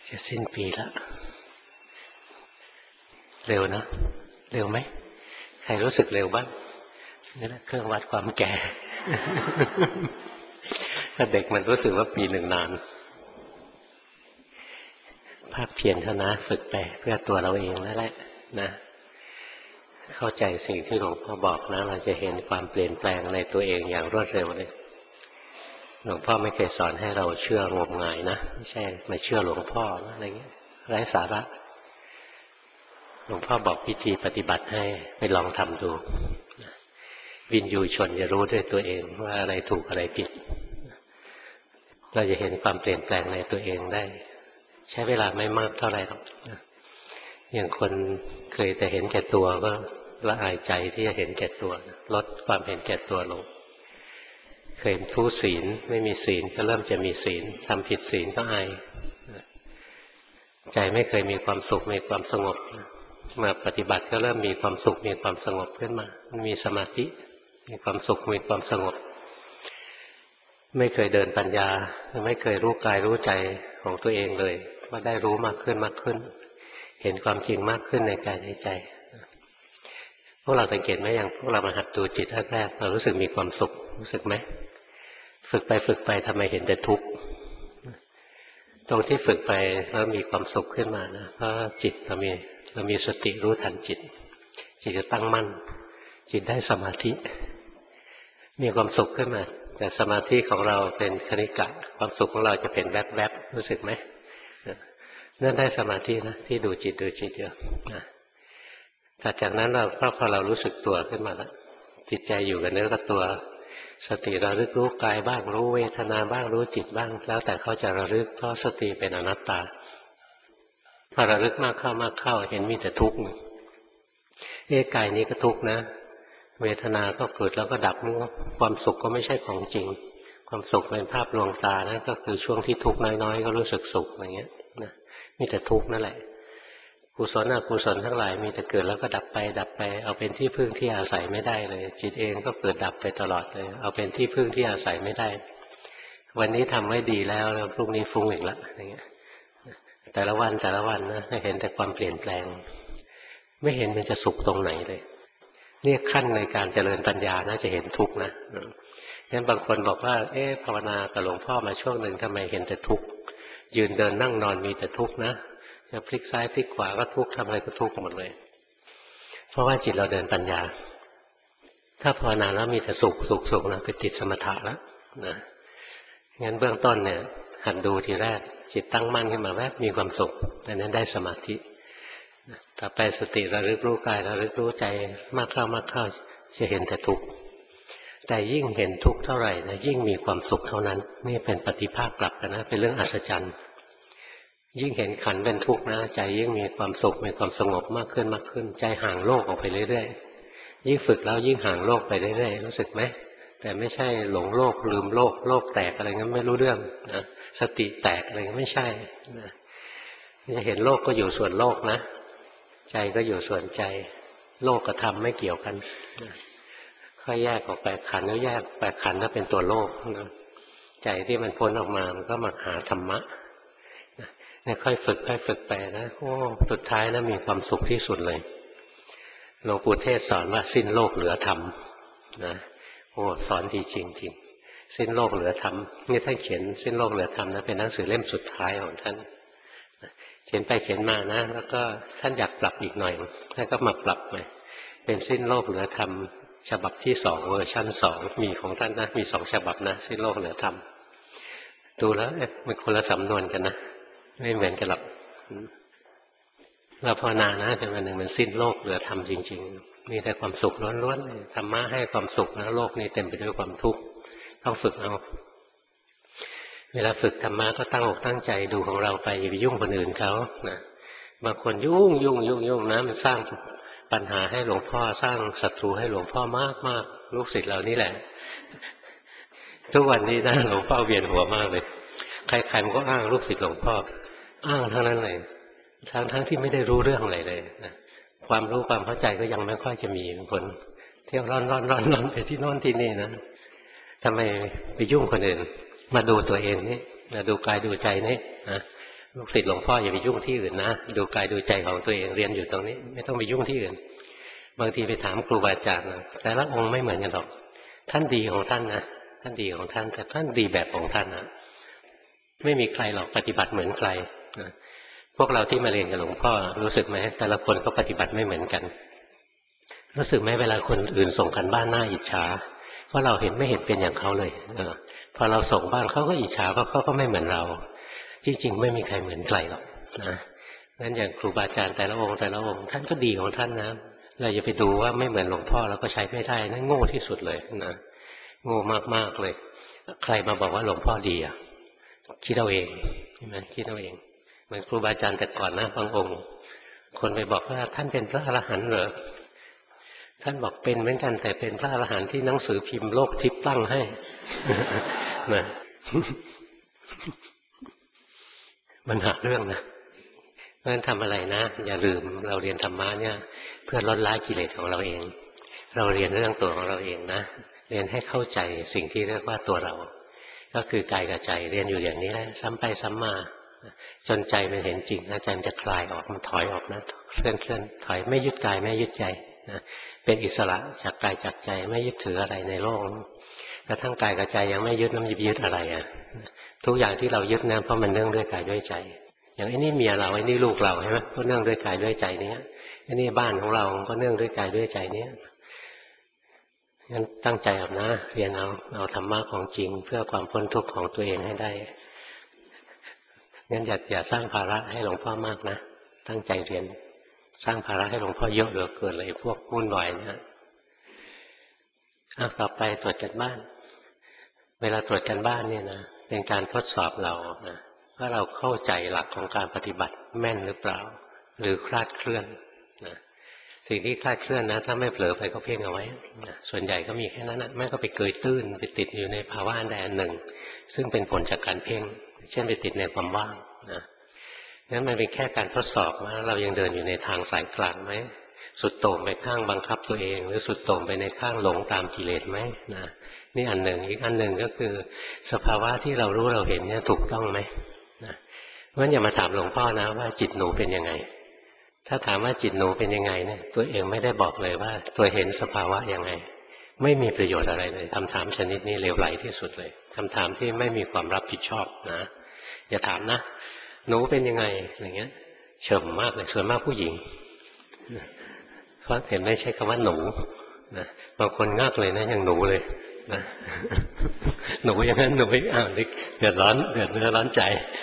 จะสิ้นปีแล้วเร็วนะเร็วไหมใครรู้สึกเร็วบ้างนี่แหละเครื่องวัดความแก่ ถ้าเด็กมันรู้สึกว่าปีหนึ่งนานภาคเพียรเท่านะฝึกไปเพื่อตัวเราเองนั่นแหละนะเข้าใจสิ่งที่หลวงพ่อบอกนะเราจะเห็นความเปลี่ยนแปลงในตัวเองอย่างรวดเร็วเลยหลวงพ่อไม่เคยสอนให้เราเชื่องมงายนะไม่ใช่มาเชื่อหลวงพ่ออะไรเงี้ยไร้สาระหลวงพ่อบอกวิธีปฏิบัติให้ไปลองทำดูวินยูชนจะรู้ด้วยตัวเองว่าอะไรถูกอะไรผิดเราจะเห็นความเปลี่ยนแปลงในตัวเองได้ใช้เวลาไม่มากเท่าไหร่หรอกอย่างคนเคยแต่เห็นแก่ตัวก็ละอายใจที่จะเห็นแก่ตัวลดความเห็นแก่ตัวลงเคยทุศีลไม่มีศีลก็เริ่มจะมีศีลทำผิดศีลก็อายใจไม่เคยมีความสุขมีความสงบมาปฏิบัติก็เริ่มมีความสุขมีความสงบขึ้นมามีสมาธิมีความสุขมีความสงบไม่เคยเดินปัญญาไม่เคยรู้กายรู้ใจของตัวเองเลยก็ได้รู้มากขึ้นมากขึ้นเห็นความจริงมากขึ้นในกายในใจพวกเราสังเกตไหมอย่างพวกเรามาหัดดูจิตแรกๆเรารู้สึกมีความสุขรู้สึกไหมฝึกไปทำไมเห็นแต่ทุกข์ตรงที่ฝึกไปแล้วมีความสุขขึ้นมานะเพราะจิตเรามีสติรู้ทันจิตจะตั้งมั่นจิตได้สมาธิมีความสุขขึ้นมาแต่สมาธิของเราเป็นคณิกะความสุขของเราจะเป็นแวบๆรู้สึกไหมนั่นได้สมาธินะที่ดูจิตเดียวนะแต่จากนั้นพอเรารู้สึกตัวขึ้นมาแล้วจิตใจอยู่กับเนื้อกับตัวสติระลึกรู้กายบ้างรู้เวทนาบ้างรู้จิตบ้างแล้วแต่เขาจะระลึกเพราะสติเป็นอนัตตาพอระลึกมากเข้าเห็นมีแต่ทุกข์กายนี้ก็ทุกข์นะเวทนาก็เกิดแล้วก็ดับความสุขก็ไม่ใช่ของจริงความสุขเป็นภาพลวงตานะก็คือช่วงที่ทุกข์น้อยๆก็รู้สึกสุขอย่างเงี้ยนะมีแต่ทุกข์นั่นแหละกุศลอกุศลทั้งหลายมีแต่เกิดแล้วก็ดับไปเอาเป็นที่พึ่งที่อาศัยไม่ได้เลยจิตเองก็เกิดดับไปตลอดเลยเอาเป็นที่พึ่งที่อาศัยไม่ได้วันนี้ทำไว้ดีแล้วพรุ่งนี้ฟุ้งอีกละอย่างเงี้ยแต่ละวันนะเห็นแต่ความเปลี่ยนแปลงไม่เห็นมันจะสุขตรงไหนเลยนี่ขั้นในการเจริญปัญญานะจะเห็นทุกข์นะงั้นบางคนบอกว่าภาวนากับหลวงพ่อมาช่วงหนึ่งทำไมเห็นแต่ทุกข์ยืนเดินนั่งนอนมีแต่ทุกข์นะจะพลิกซ้ายพลิกขวาก็ทุกข์ทำอะไรก็ทุกข์หมดเลยเพราะว่าจิตเราเดินปัญญาถ้าภาวนาแล้วมีแต่สุขนะไปติดสมถะแล้วนะงั้นเบื้องต้นเนี่ยหัดดูทีแรกจิตตั้งมั่นขึ้นมาแวบมีความสุขอันนั้นได้สมาธิต่อไปสติระลึกรู้กายระลึกรู้ใจมากเข้าจะเห็นแต่ทุกข์แต่ยิ่งเห็นทุกข์เท่าไหร่นะยิ่งมีความสุขเท่านั้นนี่เป็นปฏิภาคกลับกันนะเป็นเรื่องอัศจรรย์ยิ่งเห็นขันธ์เป็นทุกข์นะใจยิ่งมีความสุขมีความสงบมากขึ้นใจห่างโลกออกไปเรื่อยๆยิ่งฝึกแล้วยิ่งห่างโลกไปเรื่อยๆรู้สึกไหมแต่ไม่ใช่หลงโลกลืมโลกแตกอะไรงั้นไม่รู้เรื่องนะสติแตกอะไรไม่ใช่นะจะเห็นโลกก็อยู่ส่วนโลกนะใจก็อยู่ส่วนใจโลกกับธรรมไม่เกี่ยวกันค่อยแยกออกไปขันธ์ก็แยกไปขันธ์ก็เป็นตัวโลกนะใจที่มันพ้นออกมามันก็มาหาธรรมะเนี่ยค่อยฝึกไปนะโอ้สุดท้ายนะมีความสุขที่สุดเลยหลวงปู่เทศสอนว่าสิ้นโลกเหลือธรรมนะโอ้สอนดีจริงสิ้นโลกเหลือธรรมนี่ท่านเขียนสิ้นโลกเหลือธรรมนะเป็นหนังสือเล่มสุดท้ายของท่านเขียนไปเขียนมานะแล้วก็ท่านอยากปรับอีกหน่อยท่านก็มาปรับใหม่เป็นสิ้นโลกเหลือธรรมฉบับที่2เวอร์ชัน2มีของท่านนะมี2ฉบับนะสิ้นโลกเหลือธรรมดูแล้วมันคนละสำนวนกันนะไม่เหมือนกันหรอกเราภาวนานะจนวันหนึ่งมันสิ้นโลกเหลือธรรมจริงๆมีแต่ความสุขล้วนๆธรรมะให้ความสุขนะโลกนี้เต็มไปด้วยความทุกข์ต้องฝึกเอาเวลาฝึกธรรมะก็ตั้งอกตั้งใจดูของเราไปอย่าไปยุ่งคนอื่นเขานะบางคนยุ่งนะมันสร้างปัญหาให้หลวงพ่อสร้างศัตรูให้หลวงพ่อมากลูกศิษย์เรานี่แหละทุกวันนี้นะหลวงพ่อเวียนหัวมากเลยใครๆมันก็อ้างลูกศิษย์หลวงพ่ออ้างทั้งนั้นเลยทั้งที่ไม่ได้รู้เรื่องอะไรเลยนะความรู้ความเข้าใจก็ยังไม่ค่อยจะมีบางคนเที่ยวร่อนไปที่โน่นที่นี่นะทำไมไปยุ่งคนอื่นมาดูตัวเองนี่มาดูกายดูใจนี่นะลูกศิษย์หลวงพ่ออย่าไปยุ่งที่อื่นนะดูกายดูใจของตัวเองเรียนอยู่ตรงนี้ไม่ต้องไปยุ่งที่อื่นบางทีไปถามครูบาอาจารย์แต่ละองค์ไม่เหมือนกันหรอกท่านดีของท่านนะท่านดีของท่านแต่ท่านดีแบบของท่านนะไม่มีใครหรอกปฏิบัติเหมือนใครนะพวกเราที่มาเรียนกับหลวงพ่อรู้สึกไหมแต่ละคนก็ปฏิบัติไม่เหมือนกันรู้สึกไหมเวลาคนอื่นส่งกันบ้านหน้าอิจฉาเพราะเราไม่เห็นเป็นอย่างเขาเลยพอเราส่งบ้านเขาก็อิจฉาเพราะเขาก็ไม่เหมือนเราจริงๆไม่มีใครเหมือนใครหรอกนะงั้นอย่างครูบาอาจารย์แต่ละองค์ท่านก็ดีของท่านนะเราอย่าไปดูว่าไม่เหมือนหลวงพ่อเราก็ใช้ไม่ได้นั่นโง่ที่สุดเลยนะโง่มากๆเลยใครมาบอกว่าหลวงพ่อดีอ่ะคิดเอาเองใช่ไหมคิดเอาเองเหมือนครูบาอาจารย์แต่ก่อนนะบางองค์คนไปบอกว่าท่านเป็นพระอรหันต์เหรอท่านบอกเป็นเหมือนกันแต่เป็นพระอรหันต์ที่หนังสือพิมพ์โลกทิพย์ตั้งให้นะมันหาเรื่องนะเพราะฉะนั้นทำอะไรนะอย่าลืมเราเรียนธรรมะเนี่ยเพื่อลดละกิเลสของเราเองเราเรียนเรื่องตัวของเราเองนะเรียนให้เข้าใจสิ่งที่เรียกว่าตัวเราก็คือกายกับใจเรียนอยู่อย่างนี้แหละซ้ำไปซ้ำมาจนใจมันเห็นจริงนะใจมันจะคลายออกมันถอยออกนะเคลื่อนถอยไม่ยึดกายไม่ยึดใจนะเป็นอิสระจากกายจากใจไม่ยึดถืออะไรในโลกกระทั่งกายกับใจยังไม่ยึดน้ำยึดอะไรอ่ะทุกอย่างที่เรายึดนะเพราะมันเนื่องด้วยกายด้วยใจอย่างไอ้นี่เมียเราไอ้นี่ลูกเราใช่ไหมก็เนื่องด้วยกายด้วยใจนี้ไอ้นี่บ้านของเราก็เนื่องด้วยกายด้วยใจนี้งั้นตั้งใจเอานะเรียนเอาธรรมะของจริงเพื่อความพ้นทุกข์ของตัวเองให้ได้งั้นอย่าสร้างภาระให้หลวงพ่อมากนะตั้งใจเรียนสร้างภาระให้หลวงพ่อเยอะเหลือเกินเลยพวกวุ่นวายนะต่อไปตรวจกันบ้านเวลาตรวจกันบ้านเนี่ยนะเป็นการทดสอบเรานะว่าเราเข้าใจหลักของการปฏิบัติแม่นหรือเปล่าหรือคลาดเคลื่อนนะสิ่งที่คลาดเคลื่อนนะถ้าไม่เผลอไปก็เพ่งเอาไว้นะส่วนใหญ่ก็มีแค่นั้นนะไม่ก็ไปเกยตื้นไปติดอยู่ในภาวะอันใดอันหนึ่งซึ่งเป็นผลจากการเพ่งเช่นไปติดในความว่างนะงั้นมันเป็นแค่การทดสอบว่าเรายังเดินอยู่ในทางสายกลางไหมสุดโต่งไปข้างบังคับตัวเองหรือสุดโต่งไปในข้างหลงตามกิเลสไหมนะนี่อันหนึ่งอีกอันหนึ่งก็คือสภาวะที่เรารู้เราเห็นเนี่ยถูกต้องไหมนะเพราะฉะนั้นอย่ามาถามหลวงพ่อนะว่าจิตหนูเป็นยังไงถ้าถามว่าจิตหนูเป็นยังไงเนี่ยตัวเองไม่ได้บอกเลยว่าตัวเห็นสภาวะยังไงไม่มีประโยชน์อะไรเลยคำถามชนิดนี้เลวไหลที่สุดเลยคำถามที่ไม่มีความรับผิดชอบนะอย่าถามนะหนูเป็นยังไงอย่างเงี้ยเฉมมากเลยส่วนมากผู้หญิงเพราะเห็นไม่ใช่คำว่าหนูนะบางคนงักเลยนะอย่างหนูเลยนะหนูอย่างนั้นหนูไม่เดือดร้อนเดือดเนื้อร้อนใจ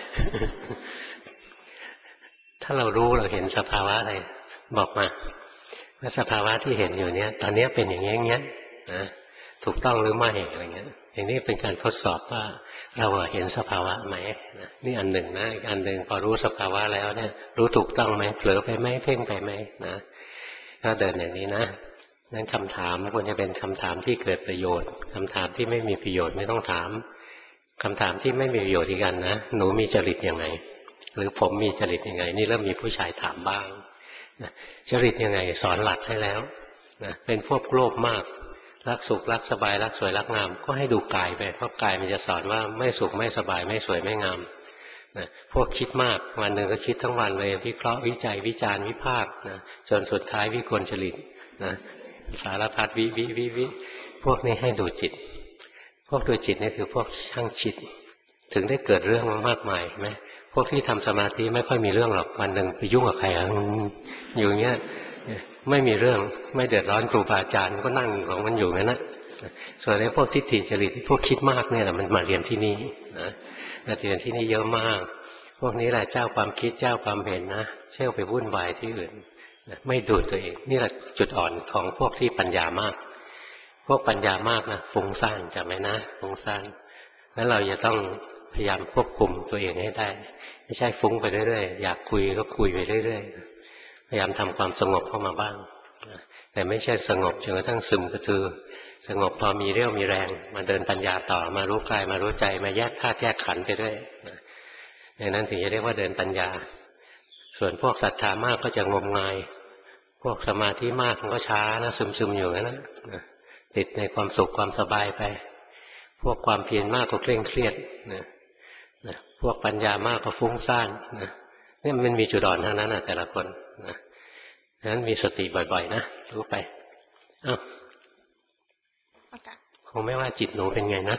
ถ้าเรารู้เราเห็นสภาวะอะไรบอกมาว่าสภาวะที่เห็นอยู่เนี้ยตอนนี้เป็นอย่างเงี้ยนะถูกต้องหรือไม่อะไรเงี้ยอย่างนี้เป็นการทดสอบว่าเราเห็นสภาวะไหมนี่อันหนึ่งนะอีกอันหนึ่งพอรู้สภาวะแล้วเนี่ยรู้ถูกต้องไหมเผลอไปไหมเพ่งไปไหมนะก็เดินอย่างนี้นะนั้นคำถามควรจะเป็นคำถามที่เกิดประโยชน์คำถามที่ไม่มีประโยชน์ไม่ต้องถามคำถามที่ไม่มีประโยชน์อีกกันนะหนูมีจริตยังไงหรือผมมีจริตยังไงนี่เริ่มมีผู้ชายถามบ้างจริตยังไงสอนหลักให้แล้วนะเป็นพวกโลภมากรักสุขรักสบายรักสวยรักงามก็ให้ดูกายไปเพราะกายมันจะสอนว่าไม่สุขไม่สบายไม่สวยไม่งามนะพวกคิดมากวันหนึ่งก็คิดทั้งวันเลยวิเคราะห์วิจัยวิจารณ์วิพากษ์นะจนสุดท้ายวิกลจริตนะสารพัดวิพวกนี้ให้ดูจิตพวกดูจิตนี่คือพวกช่างคิดถึงได้เกิดเรื่องมากมายไหมพวกที่ทำสมาธิไม่ค่อยมีเรื่องหรอกวันหนึ่งไปยุ่งกับใครอยู่อย่างเงี้ยไม่มีเรื่องไม่เดือดร้อนครูบาอาจารย์ก็นั่งของมันอยู่งั้นนะส่วนไอ้พวกทิฏฐิจริตที่พวกคิดมากเนี่ยมันมาเรียนที่นี่นะมาเรียนที่นี่เยอะมากพวกนี้แหละเจ้าความคิดเจ้าความเห็นนะเชี่ยวไปวุ่นวายที่อื่นไม่ดูตัวเองนี่แหละจุดอ่อนของพวกที่ปัญญามากพวกปัญญามากนะฟุ้งซ่านจำไหมนะฟุ้งซ่านแล้วเราจะต้องพยายามควบคุมตัวเองให้ได้ไม่ใช่ฟุ้งไปเรื่อยๆอยากคุยก็คุยไปเรื่อยๆพยายามทำความสงบเข้ามาบ้างแต่ไม่ใช่สงบจนกระทั่งซึมกระตือสงบพอมีเรี่ยวมีแรงมาเดินปัญญาต่อมารู้กายมารู้ใจมาแยกธาตุแยกขันธ์ไปด้วยอย่างนั้นถึงจะเรียกว่าเดินปัญญาส่วนพวกศรัทธามากก็จะงมงายพวกสมาธิมากมันก็ช้านะซึมๆอยู่นั่นนะติดในความสุขความสบายไปพวกความเพียรมากก็เคร่งเครียดนะนะพวกปัญญามากก็ฟุ้งซ่านนะนี่มันมีจุดอ่อนทั้งนั้นนะแต่ละคนนะฉะนั้นมีสติบ่อยๆนะรู้ไปอ้าวคงไม่ว่าจิตหนูเป็นไงนะ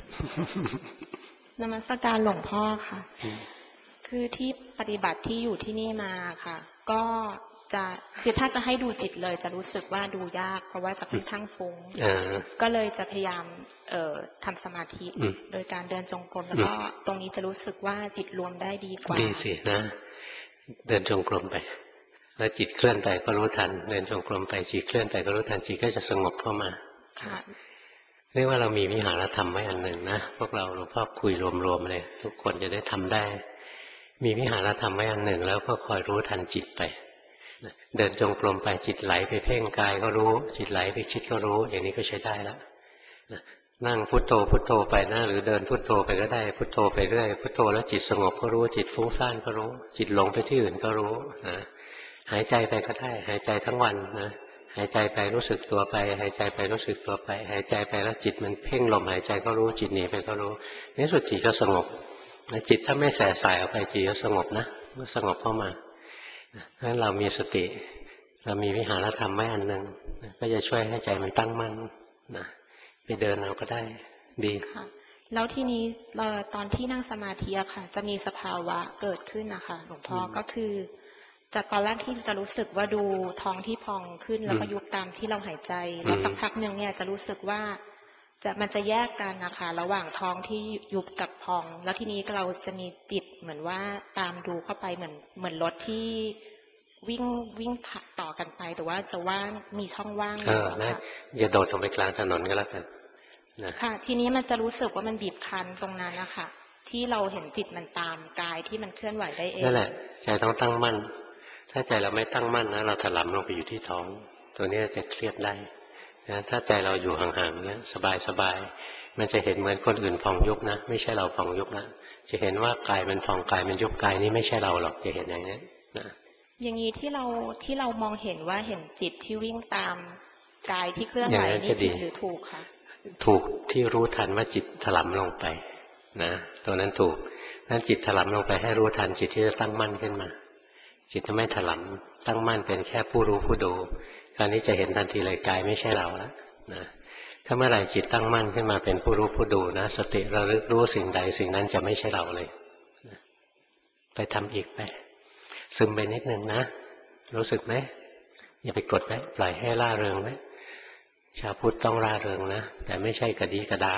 นมัสการหลวงพ่อค่ะคือที่ปฏิบัติที่อยู่ที่นี่มาค่ะก็จะคือถ้าจะให้ดูจิตเลยจะรู้สึกว่าดูยากเพราะว่าจะค่อนข้างฟุ้งก็เลยจะพยายามทำสมาธิโดยการเดินจงกรมแล้วก็ตรงนี้จะรู้สึกว่าจิตรวมได้ดีกว่าดีสินะเดินจงกรมไปแล้วจิตเคลื่อนไปก็รู้ทันเดินจงกรมไปจิตเคลื่อนไปก็รู้ทันจิตก็จะสงบเข้ามาเรียกว่าเรามีวิหารธรรมไว้อันหนึ่งนะพวกเราหลวงพ่อคุยรวมๆเลยทุกคนจะได้ทำได้มีวิหารธรรมไว้อันหนึ่งแล้วก็คอยรู้ทันจิตไปเดินจงกรมไปจิตไหลไปเพ่งกายก็รู้จิตไหลไปคิดก็รู้อย่างนี้ก็ใช้ได้แล้วนั่งพุทโธพุทโธไปนะหรือเดินพุทโธไปก็ได้พุทโธไปเรื่อยพุทโธแล้วจิตสงบก็รู้จิตฟุ้งซ่านก็รู้จิตหลงไปที่อื่นก็รู้นะหายใจไปก็ได้หายใจทั้งวันนะหายใจไปรู้สึกตัวไปหายใจไปรู้สึกตัวไปหายใจไปแล้วจิตมันเพ่งลมหายใจก็รู้จิตหนีไปก็รู้ในสุดจิตก็สงบจิตถ้าไม่แส่สายออกไปจิตก็สงบนะสงบเข้ามาเพราะฉะนั้นเรามีสติเรามีวิหารธรรมไว้อันหนึ่งก็จะช่วยให้ใจมันตั้งมั่นนะไปเดินเอาก็ได้ดีค่ะแล้วทีนี้ตอนที่นั่งสมาธิอะค่ะจะมีสภาวะเกิดขึ้นนะคะหลวงพ่อก็คือจากตอนแรกที่จะรู้สึกว่าดูท้องที่พองขึ้นแล้วก็ยุบตามที่เราหายใจแล้วสักพักหนึ่งเนี่ยจะรู้สึกว่ามันจะแยกกันนะคะระหว่างท้องที่ยุบกับพองแล้วทีนี้เราจะมีจิตเหมือนว่าตามดูเข้าไปเหมือนรถที่วิ่งต่อกันไปแต่ว่าจะว่างมีช่องว่างอยู่ค่ะอย่าโดดลงไปกลางถนนก็แล้วกันค่ะทีนี้มันจะรู้สึกว่ามันบีบคั้นตรงนั้นนะคะที่เราเห็นจิตมันตามกายที่มันเคลื่อนไหวได้เองนั่นแหละใจต้องตั้งมั่นถ้าใจเราไม่ตั้งมั่นนะเราถลำลงไปอยู่ที่ท้องตัวนี้จะเครียดได้นะถ้าใจเราอยู่ห่างๆเนี้ยสบายๆมันจะเห็นเหมือนคนอื่นพองยุบนะไม่ใช่เราพองยุบนะจะเห็นว่ากายมันพองกายมันยุบกายนี้ไม่ใช่เราหรอกจะเห็นอย่างนี้นะอย่างนี้ที่เรามองเห็นว่าเห็นจิตที่วิ่งตามกายที่เคลื่อนไหวนี่ผิดหรือถูกคะถูกที่รู้ทันว่าจิตถลำลงไปนะตัวนั้นถูกนั้นจิตถลำลงไปให้รู้ทันจิตที่จะตั้งมั่นขึ้นมาจิตจะไม่ถลำตั้งมั่นเป็นแค่ผู้รู้ผู้ดูคราวนี้จะเห็นทันทีเลยกายไม่ใช่เราแล้วนะถ้าเมื่อไหร่จิตตั้งมั่นขึ้นมาเป็นผู้รู้ผู้ดูนะสติระลึกรู้สิ่งใดสิ่งนั้นจะไม่ใช่เราเลยไปทำอีกไปซึมไปนิดนึงนะรู้สึกไหมอย่าไปกดไว้ปล่อยให้ล่าเริงไว้ชาวพุทธต้องร่าเริงนะแต่ไม่ใช่กระดีกระดา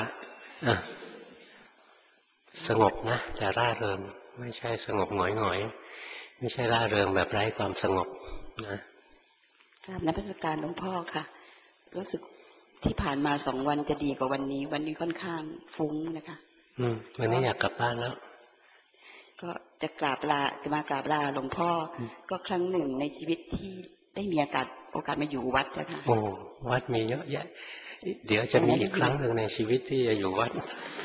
สงบนะแต่ร่าเริงไม่ใช่สงบหงอยๆไม่ใช่ร่าเริงแบบไร้ความสงบนะกราบนมัสการหลวงพ่อค่ะรู้สึกที่ผ่านมา2 วันจะดีกว่าวันนี้ค่อนข้างฟุ้งนะคะวันนี้อยากกลับบ้านแล้วก็จะมากราบลาหลวงพ่อก็ครั้งหนึ่งในชีวิตที่ได้มีโอกาสมาอยู่วัดจ้ะค่ะโอ้วัดมีเยอะแยะเดี๋ยวจะมีอีกครั้งหนึ่งในชีวิตที่จะอยู่วัด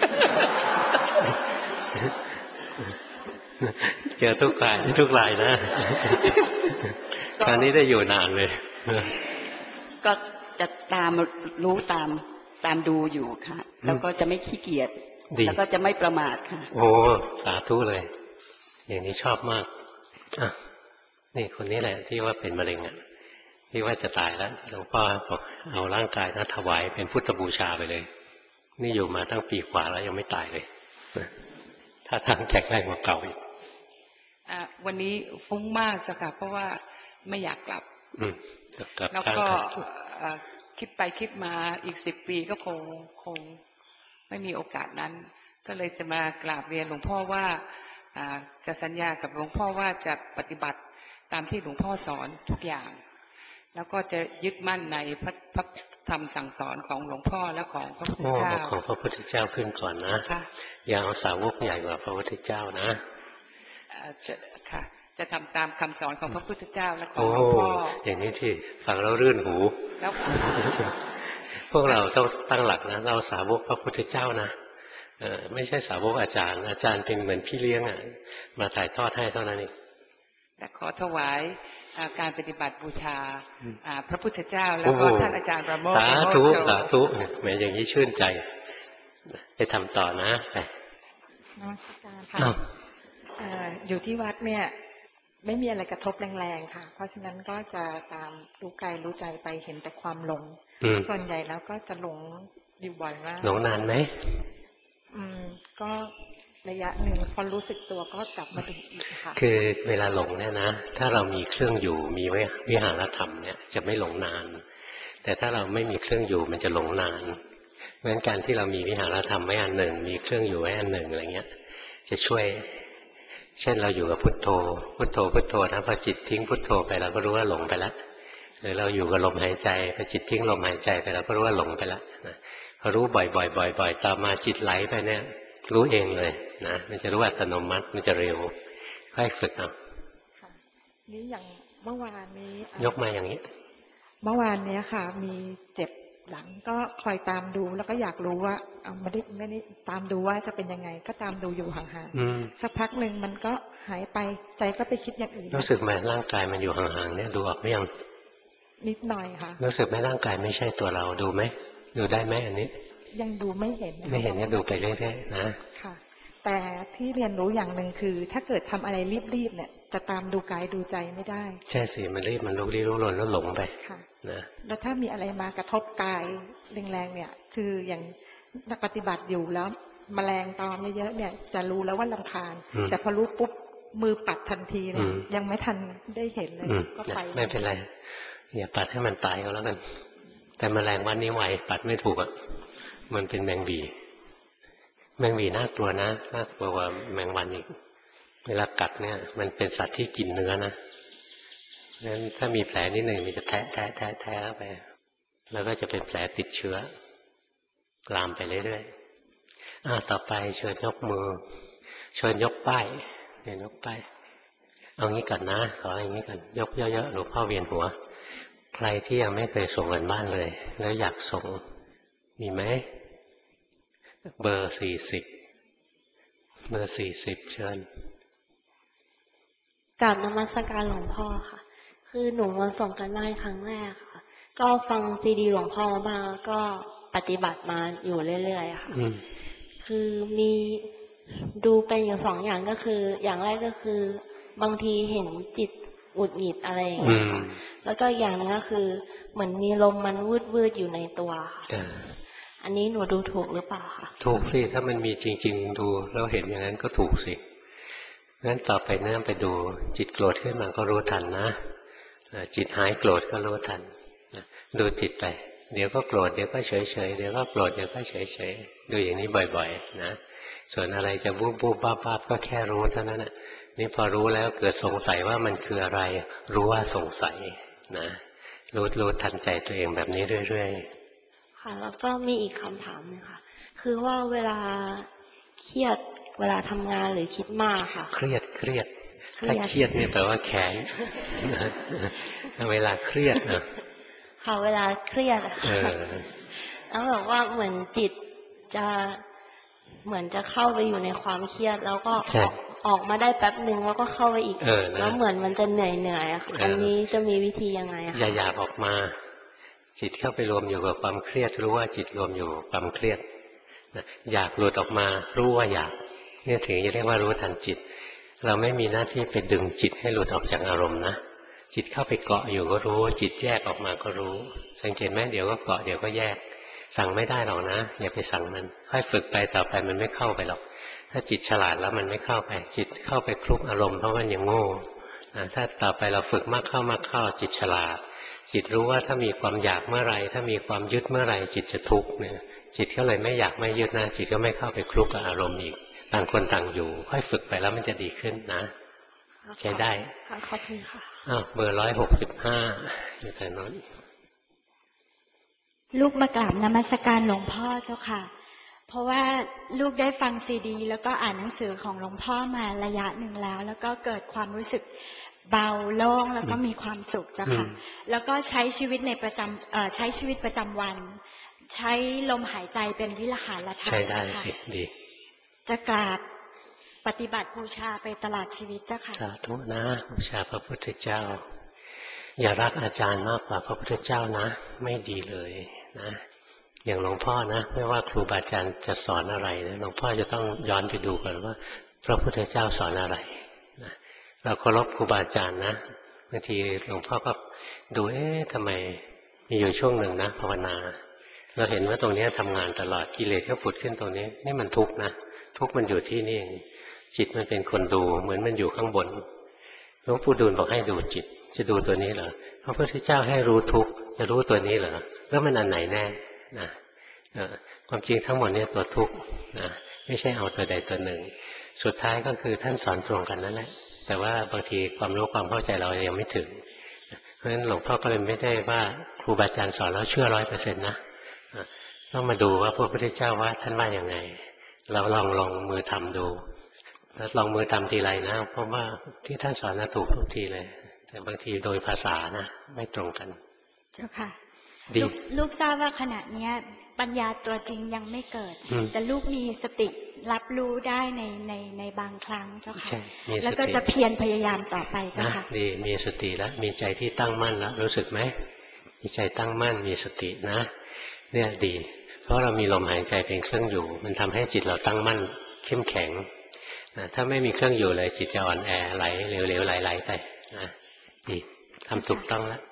เจอทุกรายนะคราวนี้ได้อยู่นานเลยก็จะรู้ตามดูอยู่ค่ะแล้วก็จะไม่ขี้เกียจแล้วก็จะไม่ประมาทค่ะโอ้สาธุเลยอย่างนี้ชอบมากอ่ะนี่คนนี้แหละที่ว่าเป็นมะเร็งอ่ะที่ว่าจะตายแล้วหลวงพ่อบอกเอาร่างกายนะถวายเป็นพุทธบูชาไปเลยนี่อยู่มาตั้งปีกว่าแล้วยังไม่ตายเลยถ้าทางแข็งแรงกว่าเก่าอีกวันนี้ฟุ้งมากจ้ะค่ะเพราะว่าไม่อยากกลับแล้วก็คิดไปคิดมาอีก10 ปีก็คงไม่มีโอกาสนั้นก็เลยจะมากราบเรียนหลวงพ่อว่าจะสัญญากับหลวงพ่อว่าจะปฏิบัติตามที่หลวงพ่อสอนทุกอย่างแล้วก็จะยึดมั่นในพระธรรมสั่งสอนของหลวงพ่อและของพระพุทธเจ้าของพระพุทธเจ้าขึ้นก่อนนะอย่าเอาสาวกใหญ่กว่าพระพุทธเจ้านะจะทำตามคำสอนของพระพุทธเจ้าและของหลวงพ่ออย่างนี้ที่ฟังแล้วรื่นหูแล้วพวกเราต้องตั้งหลักนะเราสาวกพระพุทธเจ้านะไม่ใช่สาวกอาจารย์เป็นเหมือนพี่เลี้ยงมาถ่ายทอดให้เท่านั้นเองแต่ขอถวายการปฏิบัติบูชาพระพุทธเจ้าแล้วก็ท่านอาจารย์ประโมทสาธุแหมอย่างนี้ชื่นใจไปทำต่อนะไปนักการค่ะอยู่ที่วัดเนี่ยไม่มีอะไรกระทบแรงๆค่ะเพราะฉะนั้นก็จะตามรู้กายรู้ใจไปเห็นแต่ความหลงส่วนใหญ่แล้วก็จะหลงอยู่บ่อยมากหลงนานไหมก็ระยะหนึ่งพอรู้สึกตัวก็กลับมาดูอีกค่ะคือเวลาหลงเนี่ยนะถ้าเรามีเครื่องอยู่มีวิหารธรรมเนี่ยจะไม่หลงนานแต่ถ้าเราไม่มีเครื่องอยู่มันจะหลงนานเพราะฉะนั้นการที่เรามีวิหารธรรมไว้อันหนึ่งมีเครื่องอยู่ไว้อันหนึ่งอะไรเงี้ยจะช่วยเช่นเราอยู่กับพุทโธพุทโธพุทโธนะพอจิตทิ้งพุทโธไปเราก็รู้ว่าหลงไปแล้วหรือเราอยู่กับลมหายใจพอจิตทิ้งลมหายใจไปเราก็รู้ว่าหลงไปแล้วพอรู้บ่อยๆต่อมาจิตไหลไปเนี่ยรู้เองเลยนะมันจะรู้อัตโนมัติมันจะเร็วค่อยฝึกเอานี่อย่างเมื่อวานนี้ยกมาอย่างนี้เมื่อวานนี้ค่ะมีเจ็บหลังก็คอยตามดูแล้วก็อยากรู้ว่าไม่ได้ตามดูว่าจะเป็นยังไงก็ตามดูอยู่ห่างๆสักพักหนึ่งมันก็หายไปใจก็ไปคิดอย่างอื่นรู้สึกไหมร่างกายมันอยู่ห่างๆเนี่ยดูออกไหมยังนิดหน่อยค่ะรู้สึกไหมร่างกายไม่ใช่ตัวเราดูไหมดูได้ไหมอันนี้ยังดูไม่เห็นไม่เห็นก็ดูไปเรื่อยๆนะค่ะแต่ที่เรียนรู้อย่างหนึ่งคือถ้าเกิดทำอะไรรีบๆเนี่ยจะตามดูกายดูใจไม่ได้ใช่สิมันรีบมันลุกลี้ลุกลนแล้วหลงไปค่ะนะแล้วถ้ามีอะไรมากระทบกายแรงๆเนี่ยคืออย่างนักปฏิบัติอยู่แล้วแมลงตอมเยอะๆเนี่ยจะรู้แล้วว่ารำคาญแต่พอรู้ปุ๊บมือปัดทันทีเนี่ยยังไม่ทันได้เห็นเลยก็ไปไม่เป็นไรอย่าปัดให้มันตายก็แล้วกันแต่แมลงวันนี้ไหวปัดไม่ถูกอ่ะมันเป็นแมงวีแมงวีน่ากลัวนะน่ากลัวกว่าแมงวันอีกเวลากัดเนี่ยมันเป็นสัตว์ที่กินเนื้อนะงั้นถ้ามีแผลนิดหนึ่งมันจะแทะเข้าไปแล้วก็จะเป็นแผลติดเชื้อลามไปเรื่อยๆต่อไปเชิญยกมือเชิญยกป้ายยกป้ายเอางี้ก่อนนะขออย่างนี้ก่อนยกเยอะๆหลวงพ่อเวียนหัวใครที่ยังไม่เคยส่งกันบ้านเลยแล้วอยากส่งมีไหมเบอร์40เชิญกราบนมัสการหลวงพ่อค่ะคือหนูมาส่งกันบ้านครั้งแรกค่ะก็ฟังซีดีหลวงพ่อมาบ้างแล้วก็ปฏิบัติมาอยู่เรื่อยๆค่ะคือมีดูเป็นอยู่2 อย่างก็คืออย่างแรกก็คือบางทีเห็นจิตหงุดหงิดอะไรอย่างเงี้ยค่ะแล้วก็อย่างนึงก็คือเหมือนมีลมมันวืดอยู่ในตัวค่ะอันนี้หนูดูถูกหรือเปล่าคะถูกสิถ้ามันมีจริงๆดูแล้วเห็นอย่างนั้นก็ถูกสิงั้นต่อไปเนี่ยไปดูจิตโกรธขึ้นมาก็รู้ทันนะจิตหายโกรธก็รู้ทันดูจิตไปเดี๋ยวก็โกรธเดี๋ยวก็เฉยเดี๋ยวก็โกรธเดี๋ยวก็เฉยดูอย่างนี้บ่อยๆนะส่วนอะไรจะบูบบ้าก็แค่รู้เท่านั้นนะนี่พอรู้แล้วเกิดสงสัยว่ามันคืออะไรรู้ว่าสงสัยนะรู้ทันใจตัวเองแบบนี้เรื่อยๆค่ะแล้วก็มีอีกคำถามนึงค่ะคือว่าเวลาเครียดเวลาทำงานหรือคิดมากค่ะเครียดถ้าเครียดเนี่ยแปลว่าแข็งเวลาเครียดนะค่ะเวลาเครียดค่ะแล้วแบบว่าเหมือนจิตจะเหมือนจะเข้าไปอยู่ในความเครียดแล้วก็ออกมาได้แป๊บนึงแล้วก็เข้าไปอีกแล้วเหมือนมันจะเหนื่อยอะค่ะอันนี้จะมีวิธียังไงคะอย่าอยากออกมาจิตเข้าไปรวมอยู่กับความเครียดรู้ว่าจิตรวมอยู่กับความเครียดอยากหลุดออกมารู้ว่าอยากนี่ถึงจะเรียกว่ารู้ทันจิตเราไม่มีหน้าที่ไปดึงจิตให้หลุดออกจากอารมณ์นะจิตเข้าไปเกาะอยู่ก็รู้จิตแยกออกมาก็รู้สังเกตไหมเดี๋ยวก็เกาะเดี๋ยวก็แยกสั่งไม่ได้หรอกนะอย่าไปสั่งมันค่อยฝึกไปต่อไปมันไม่เข้าไปหรอกถ้าจิตฉลาดแล้วมันไม่เข้าไปจิตเข้าไปคลุกอารมณ์เพราะมันยังโง่ถ้าต่อไปเราฝึกมากเข้าจิตฉลาดจิตรู้ว่าถ้ามีความอยากเมื่อไรถ้ามีความยึดเมื่อไรจิตจะทุกข์เนี่ยจิตก็เลยไม่อยากไม่ยึดนะจิตก็ไม่เข้าไปคลุกกับอารมณ์อีกต่างคนต่างอยู่ค่อยฝึกไปแล้วมันจะดีขึ้นนะใช้ได้ขอบคุณค่ะเบอร์165อยู่แต่นั้นลูกมากราบนมัสการหลวงพ่อเจ้าค่ะเพราะว่าลูกได้ฟังซีดีแล้วก็อ่านหนังสือของหลวงพ่อมาระยะหนึ่งแล้วก็เกิดความรู้สึกเบาโล่งแล้วก็มีความสุขเจ้าค่ะแล้วก็ใช้ชีวิตใช้ชีวิตประจำวันใช้ลมหายใจเป็นวิหารธรรมใช่ได้สิดีจะกราบปฏิบัติบูชาไปตลอดชีวิตเจ้าค่ะสาธุนะบูชาพระพุทธเจ้าอย่ารักอาจารย์มากกว่าพระพุทธเจ้านะไม่ดีเลยนะอย่างหลวงพ่อนะไม่ว่าครูบาอาจารย์จะสอนอะไรนะหลวงพ่อจะต้องย้อนไปดูก่อนว่าพระพุทธเจ้าสอนอะไรนะเราเคารพครูบาอาจารย์นะบางทีหลวงพ่อก็ดูทำไมมีอยู่ช่วงหนึ่งนะภาวนาเราเห็นว่าตรงนี้ทำงานตลอดกิเลสก็ผุดขึ้นตรงนี้นี่มันทุกข์นะทุกข์มันอยู่ที่นี่เองจิตมันเป็นคนดูเหมือนมันอยู่ข้างบนหลวงปู่ดูลบอกให้ดูจิตจะดูตัวนี้เหรอพระพุทธเจ้าให้รู้ทุกข์จะรู้ตัวนี้เหรอแล้วมันอันไหนแน่นะความจริงทั้งหมดเนี่ยตัวทุกข์นะไม่ใช่เอาตัวใดตัวหนึ่งสุดท้ายก็คือท่านสอนตรงกันนั่นแหละแต่ว่าบางทีความรู้ความเข้าใจเรายังไม่ถึงเพราะฉะนั้นหลวงพ่อก็เลยไม่ได้ว่าครูบาอาจารย์สอนแล้วเชื่อ100%นะต้องมาดูว่าพระพุทธเจ้าว่าท่านว่าอย่างไงเราลองมือทำดูแล้วลองมือทำทีไรนะเพราะว่าที่ท่านสอนน่ะถูกทุกทีเลยแต่บางทีโดยภาษานะไม่ตรงกันเจ้าค่ะลูกทราบว่าขณะนี้ปัญญาตัวจริงยังไม่เกิดแต่ลูกมีสติรับรู้ได้ในบางครั้งเจ้าค่ะแล้วก็จะเพียรพยายามต่อไปเจ้าค่ะดีมีสติแล้วมีใจที่ตั้งมั่นแล้วรู้สึกไหมมีใจตั้งมั่นมีสตินะเนี่ยดีเพราะเรามีลมหายใจเป็นเครื่องอยู่มันทำให้จิตเราตั้งมั่นเข้มแข็งถ้าไม่มีเครื่องอยู่เลยจิตจะอ่อนแอไหลเหลวๆไหลๆไปนะดีทำถูกต้องแล้ว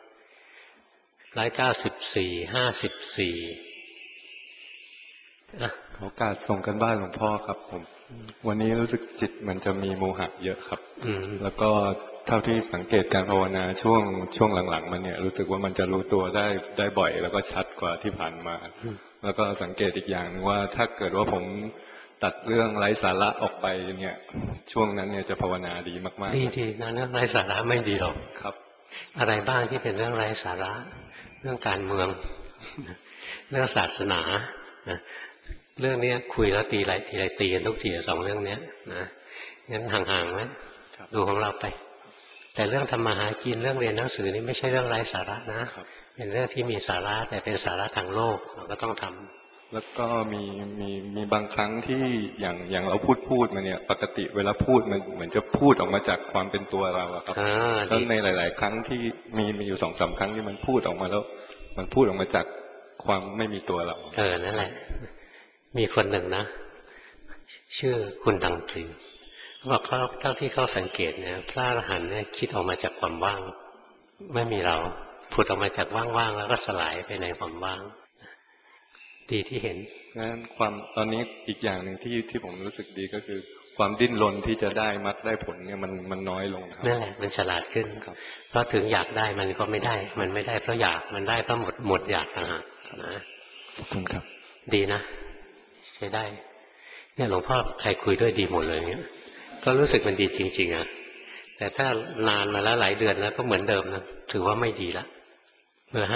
194 โอกาสส่งกันบ้านหลวงพ่อครับผมวันนี้รู้สึกจิตมันจะมีโมหะเยอะครับแล้วก็เท่าที่สังเกตการภาวนาช่วงหลังๆมันเนี่ยรู้สึกว่ามันจะรู้ตัวได้บ่อยแล้วก็ชัดกว่าที่ผ่านมาแล้วก็สังเกตอีกอย่างนึงว่าถ้าเกิดว่าผมตัดเรื่องไร้สาระออกไปเนี่ยช่วงนั้นเนี่ยจะภาวนาดีมากๆดีนะเรื่องไร้สาระไม่ดีหรอกครับอะไรบ้างที่เป็นเรื่องไร้สาระเรื่องการเมืองเรื่องศาสนาเรื่องนี้คุยแล้วทีไรตีกันทุกที2เรื่องนี้นะงั้นห่างๆไว้ดูของเราไปแต่เรื่องทำมาหากินเรื่องเรียนหนังสือนี่ไม่ใช่เรื่องไร้สาระนะเป็นเรื่องที่มีสาระแต่เป็นสาระทางโลกเราก็ต้องทำแล้วก็มีบางครั้งที่อย่างเราพูดมาเนี่ยปกติเวลาพูดมันเหมือนจะพูดออกมาจากความเป็นตัวเราครับแล้วในหลายๆครั้งที่มีอยู่2-3 ครั้งที่มันพูดออกมาแล้วมันพูดออกมาจากความไม่มีตัวเรานั่นแหละมีคนหนึ่งนะชื่อคุณดังตรีบอกเขาเท่าที่เขาสังเกตเนี่ยพระอรหันต์เนี่ยคิดออกมาจากความว่างไม่มีเราผุดออกมาจากว่างๆแล้วก็สลายไปในความว่างดีที่เห็นงั้นความตอนนี้อีกอย่างหนึ่งที่ผมรู้สึกดีก็คือความดิ้นรนที่จะได้มรรคได้ผลเนี่ยมันน้อยลงครับนั่นแหละมันฉลาดขึ้นครับเพราะถึงอยากได้มันก็ไม่ได้มันไม่ได้เพราะอยากมันได้เพราะหมดอยากต่างหากนะขอบคุณครับดีนะใช้ได้เนี่ยหลวงพ่อใครคุยด้วยดีหมดเลยเนี่ยก็รู้สึกมันดีจริงๆอ่ะแต่ถ้านานมาแล้วหลายเดือนแล้วก็เหมือนเดิมนะถือว่าไม่ดีละเบอร์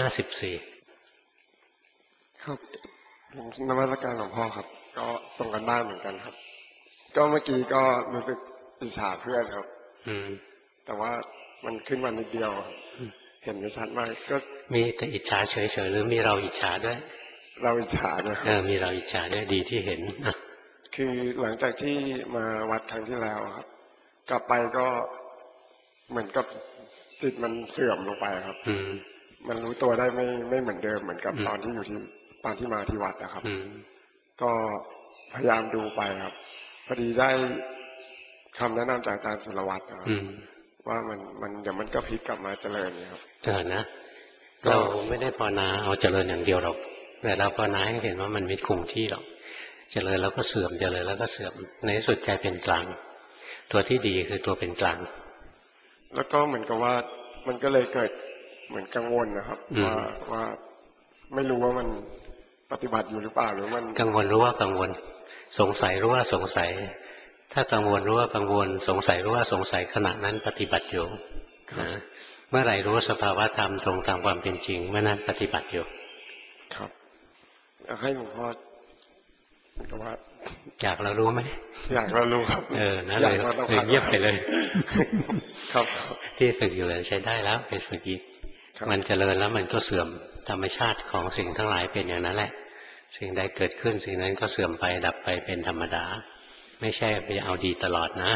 54 ครับนมัสการหลวงพ่อครับก็ส่งกันบ้านเหมือนกันครับก็เมื่อกี้ก็รู้สึกอิจฉาเพื่อนครับแต่ว่ามันขึ้นมานิดเดียวเห็นไม่ชัดมากก็มีแต่อิจฉาเฉยๆหรือมีเราอิจฉาด้วยเราอิจฉาด้วยมีเราอิจฉาด้วยดีที่เห็นคือหลังจากที่มาวัดครั้งที่แล้วครับกลับไปก็เหมือนกับจิตมันเสื่อมลงไปครับมันรู้ตัวได้ไม่เหมือนเดิมเหมือนกับตอนที่มาที่วัดนะครับก็พยายามดูไปครับพอดีได้คำแนะนำจากอาจารย์สุรวัตรนะครับว่ามันเดี๋ยวมันก็พลิกกลับมาเจริญครับนะเราไม่ได้ภาวนาเอาเจริญอย่างเดียวหรอกแต่เราภาวนาให้เห็นว่ามันไม่คงที่หรอกเจริญแล้วก็เสื่อมเจริญแล้วก็เสื่อมในสุดใจเป็นกลางตัวที่ดีคือตัวเป็นกลางแล้วก็เหมือนกับว่ามันก็เลยเกิดเหมือนกังวลนะครับว่าไม่รู้ว่ามันปฏิบัติอยู่หรือเปล่าหรือมันกังวลรู้ว่ากังวลสงสัยรู้ว่าสงสัยถ้ากังวลรู้ว่ากังวลสงสัยรู้ว่าสงสัยขณะนั้นปฏิบัติอยู่นะเมื่อไหร่รู้สภาวะธรรมตรงตามความเป็นจริงเมื่อนั้นปฏิบัติอยู่ครับอยากให้หลวงพ่อก็ว่าอยากเรารู้ไหมอยากเรารู้ครับนั่นเลยเงียบไปเลยครับที่ฝึกอยู่เลยใช้ได้แล้วไปฝึกอีกมันเจริญแล้วมันก็เสื่อมธรรมชาติของสิ่งทั้งหลายเป็นอย่างนั้นแหละสิ่งใดเกิดขึ้นสิ่งนั้นก็เสื่อมไปดับไปเป็นธรรมดาไม่ใช่ไปเอาดีตลอดนะ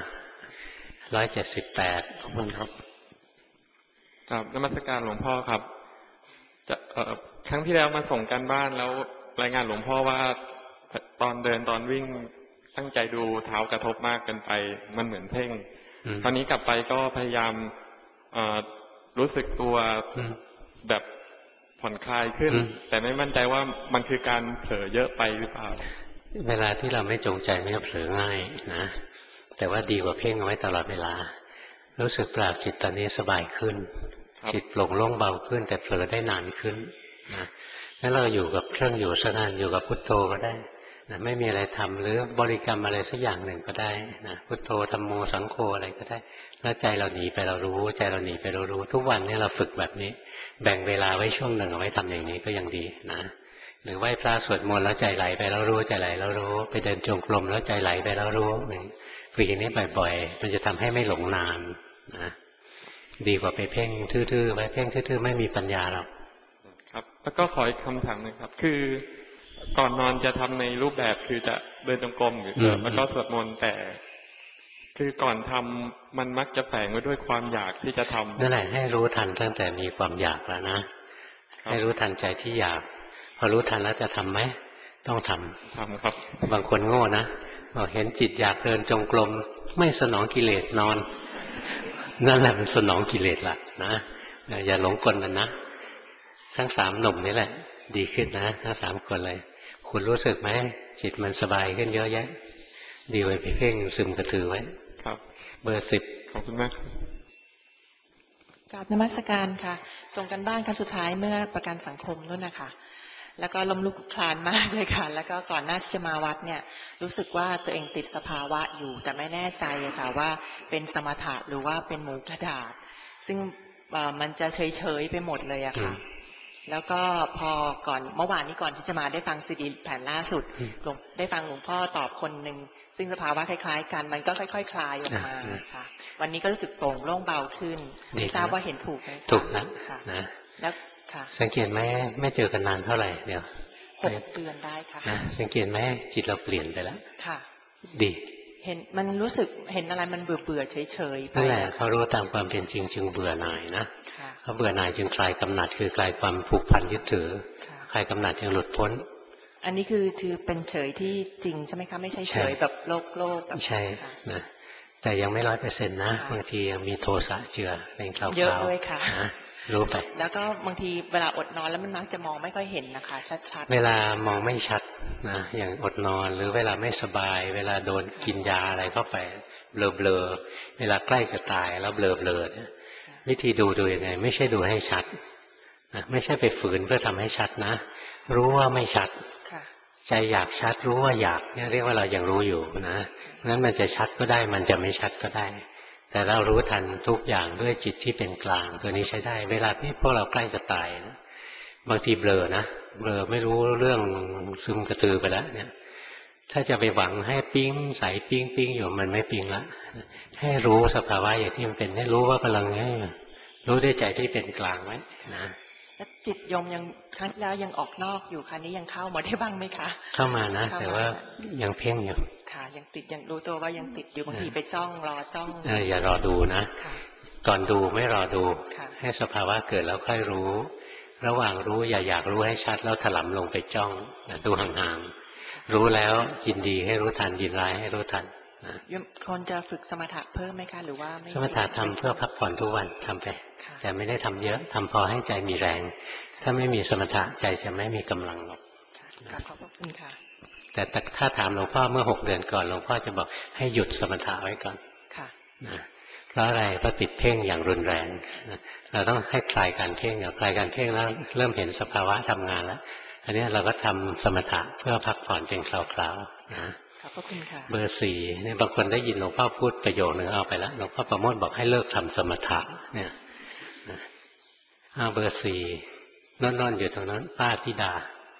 178 ขอบคุณครับนมัสการหลวงพ่อครับครั้งที่แล้วมาส่งการบ้านแล้วรายงานหลวงพ่อว่าตอนเดินตอนวิ่งตั้งใจดูเท้ากระทบมากเกินไปมันเหมือนเพ่งตอนนี้กลับไปก็พยายามรู้สึกตัวแบบผ่อนคลายขึ้นแต่ไม่มั่นใจว่ามันคือการเผลอเยอะไปหรือเปล่าเวลาที่เราไม่จงใจไม่เผลอง่ายนะแต่ว่าดีกว่าเพ่งเอาไว้ตลอดเวลารู้สึกเปล่าจิตตอนนี้สบายขึ้นจิตโปร่งโล่งเบาขึ้นแต่เผลอได้นานขึ้นนะงั้นเราอยู่กับเครื่องอยู่สักนานอยู่กับพุทโธก็ได้นะไม่มีอะไรทำหรือบริกรรมอะไรสักอย่างหนึ่งก็ได้นะพุทโธธัมโมสังโฆอะไรก็ได้แล้วใจเราหนีไปเรารู้ใจเราหนีไปเรารู้ทุกวันนี้เราฝึกแบบนี้แบ่งเวลาไว้ช่วงหนึ่งเอาไว้ทำอย่างนี้ก็ยังดีนะหรือไหว้พระสวดมนต์แล้วใจไหลไปแล้วรู้ใจไหลแล้วรู้ไปเดินจงกรมแล้วใจไหลไปแล้วรู้ฝึกอย่างนี้บ่อยๆมันจะทำให้ไม่หลงนานนะดีกว่าไปเพ่งทื่อๆไว้เพ่งทื่อๆไม่มีปัญญาหรอกครับแล้วก็ขออีกคำถามหนึ่งครับคือก่อนนอนจะทำในรูปแบบคือจะเดินจงกรมแล้วก็สวดมนต์แต่คือก่อนทำมันมักจะแฝงไว้ด้วยความอยากที่จะทำนั่นแหละให้รู้ทันตั้งแต่มีความอยากแล้วนะให้รู้ทันใจที่อยากพอรู้ทันแล้วจะทำไหมต้องทำครับบางคนโง่นะบอกเห็นจิตอยากเดินจงกรมไม่สนองกิเลสนอนนั่นแหละมันสนองกิเลสละนะอย่าหลงกลมันนะทั้งสามหนุ่มนี่แหละดีขึ้นนะทั้งสามคนเลยคุณรู้สึกไหมจิตมันสบายขึ้นเยอะแยะดีไว้ไปเพ่งซึมกระตือไว้ครับเบอร์10 ขอบคุณมากกราบนมัสการค่ะส่งกันบ้านครั้งสุดท้ายเมื่อประกันสังคมนู่นนะคะแล้วก็ล้มลุกคลานมากเลยค่ะแล้วก็ก่อนหน้าที่จะมาวัดเนี่ยรู้สึกว่าตัวเองติดสภาวะอยู่แต่ไม่แน่ใจค่ะว่าเป็นสมถะหรือว่าเป็นหมูกระดาษซึ่งมันจะเฉยๆไปหมดเลยอะค่ะแล้วก็พอก่อนเมื่อวานนี้ก่อนที่จะมาได้ฟังซีดีแผ่นล่าสุดได้ฟังหลวงพ่อตอบคนหนึ่งซึ่งสภาวะคล้ายๆกันมันก็ค่อยๆคลายออกมาค่ะวันนี้ก็รู้สึกโปร่งโล่งเบาขึ้นไม่ทราบว่าเห็นถูกไหมถูกแล้วนะแล้วค่ะสังเกตไหมไม่เจอกันนานเท่าไหร่เดี๋ยว 6 เดือนได้ค่ะสังเกตไหมจิตเราเปลี่ยนไปแล้วค่ะดีเห็นมันรู้สึกเห็นอะไรมันเบื่อเฉยๆนั่นแหละเขารู้ตามความเป็นจริงจึงเบื่อหน่ายนะเขาเบื่อหน่ายจึงคลายกำหนัดคือคลายความผูกพันยึดถือคลายกำหนัดจึงหลุดพ้นอันนี้คือเป็นเฉยที่จริงใช่ไหมคะไม่ใช่เฉยแบบโลกแบบใช่นะแต่ยังไม่100%นะบางทียังมีโทสะเจือเป็นคราวๆเยอะด้วยค่ะรู้ไปแล้วก็บางทีเวลาอดนอนแล้วมันมักจะมองไม่ค่อยเห็นนะคะชัดๆเวลามองไม่ชัดนะอย่างอดนอนหรือเวลาไม่สบายเวลาโดนกินยาอะไรเข้าไปเบลอๆเวลาใกล้จะตายแล้วเบลอๆเนี่ยวิธีดูยังไงไม่ใช่ดูให้ชัดนะไม่ใช่ไปฝืนเพื่อทำให้ชัดนะรู้ว่าไม่ชัดใจอยากชัดรู้ว่าอยากเนี่ยเรียกว่าเรายังรู้อยู่นะงั้นมันจะชัดก็ได้มันจะไม่ชัดก็ได้แต่เรารู้ทันทุกอย่างด้วยจิตที่เป็นกลางตัวนี้ใช้ได้เวลาที่พวกเราใกล้จะตายนะบางทีเบลอนะเบลอไม่รู้เรื่องซึมกระตือไปแล้วเนี่ยถ้าจะไปหวังให้ปิ๊งใสปิ๊งอยู่มันไม่ปิ๊งละให้รู้สภาวะอย่างที่มันเป็นให้รู้ว่ากำลังรู้ด้วยใจที่เป็นกลางไว้นะแล้วจิตโยมยังครั้งแล้วยังออกนอกอยู่ค่ะนี้ยังเข้ามาได้บ้างไหมคะเข้ามานะแต่ว่ายังเพ่งอยู่ค่ะยังติดยังรู้ตัวว่ายังติดอยู่บางทีไปจ้องรอจ้องอย่ารอดูนะก่อนดูไม่รอดูให้สภาวะเกิดแล้วค่อยรู้ระหว่างรู้อย่าอยากรู้ให้ชัดแล้วถลำลงไปจ้องดูห่างๆรู้แล้วยินดีให้รู้ทันยินร้ายให้รู้ทันคนจะฝึกสมถะเพิ่มไหมคะหรือว่าไม่สมถะทำเพื่อพักผ่อนทุกวันทำไปแต่ไม่ได้ทำเยอะทำพอให้ใจมีแรงถ้าไม่มีสมถะใจจะไม่มีกำลังหรอกขอบคุณค่ะแต่ถ้าถามหลวงพ่อเมื่อ6 เดือนก่อนหลวงพ่อจะบอกให้หยุดสมถะไว้ก่อนนะเพราะอะไรเพราะติดเพ่งอย่างรุนแรงเราต้องให้คลายการเพ่งคลายการเพ่งแล้วเริ่มเห็นสภาวะทำงานแล้วอันนี้เราก็ทำสมถะเพื่อพักผ่อนเป็นคราวๆนะขอบคุณค่ะเบอร์4เนี่ยบางคนได้ยินหลวงพ่อพูดประโยคนึงเอาไปแล้วหลวงพ่อประโมทบอกให้เลิกทำสมถะเนี่ยเบอร์4นอนอยู่ตรงนั้นป้าธิด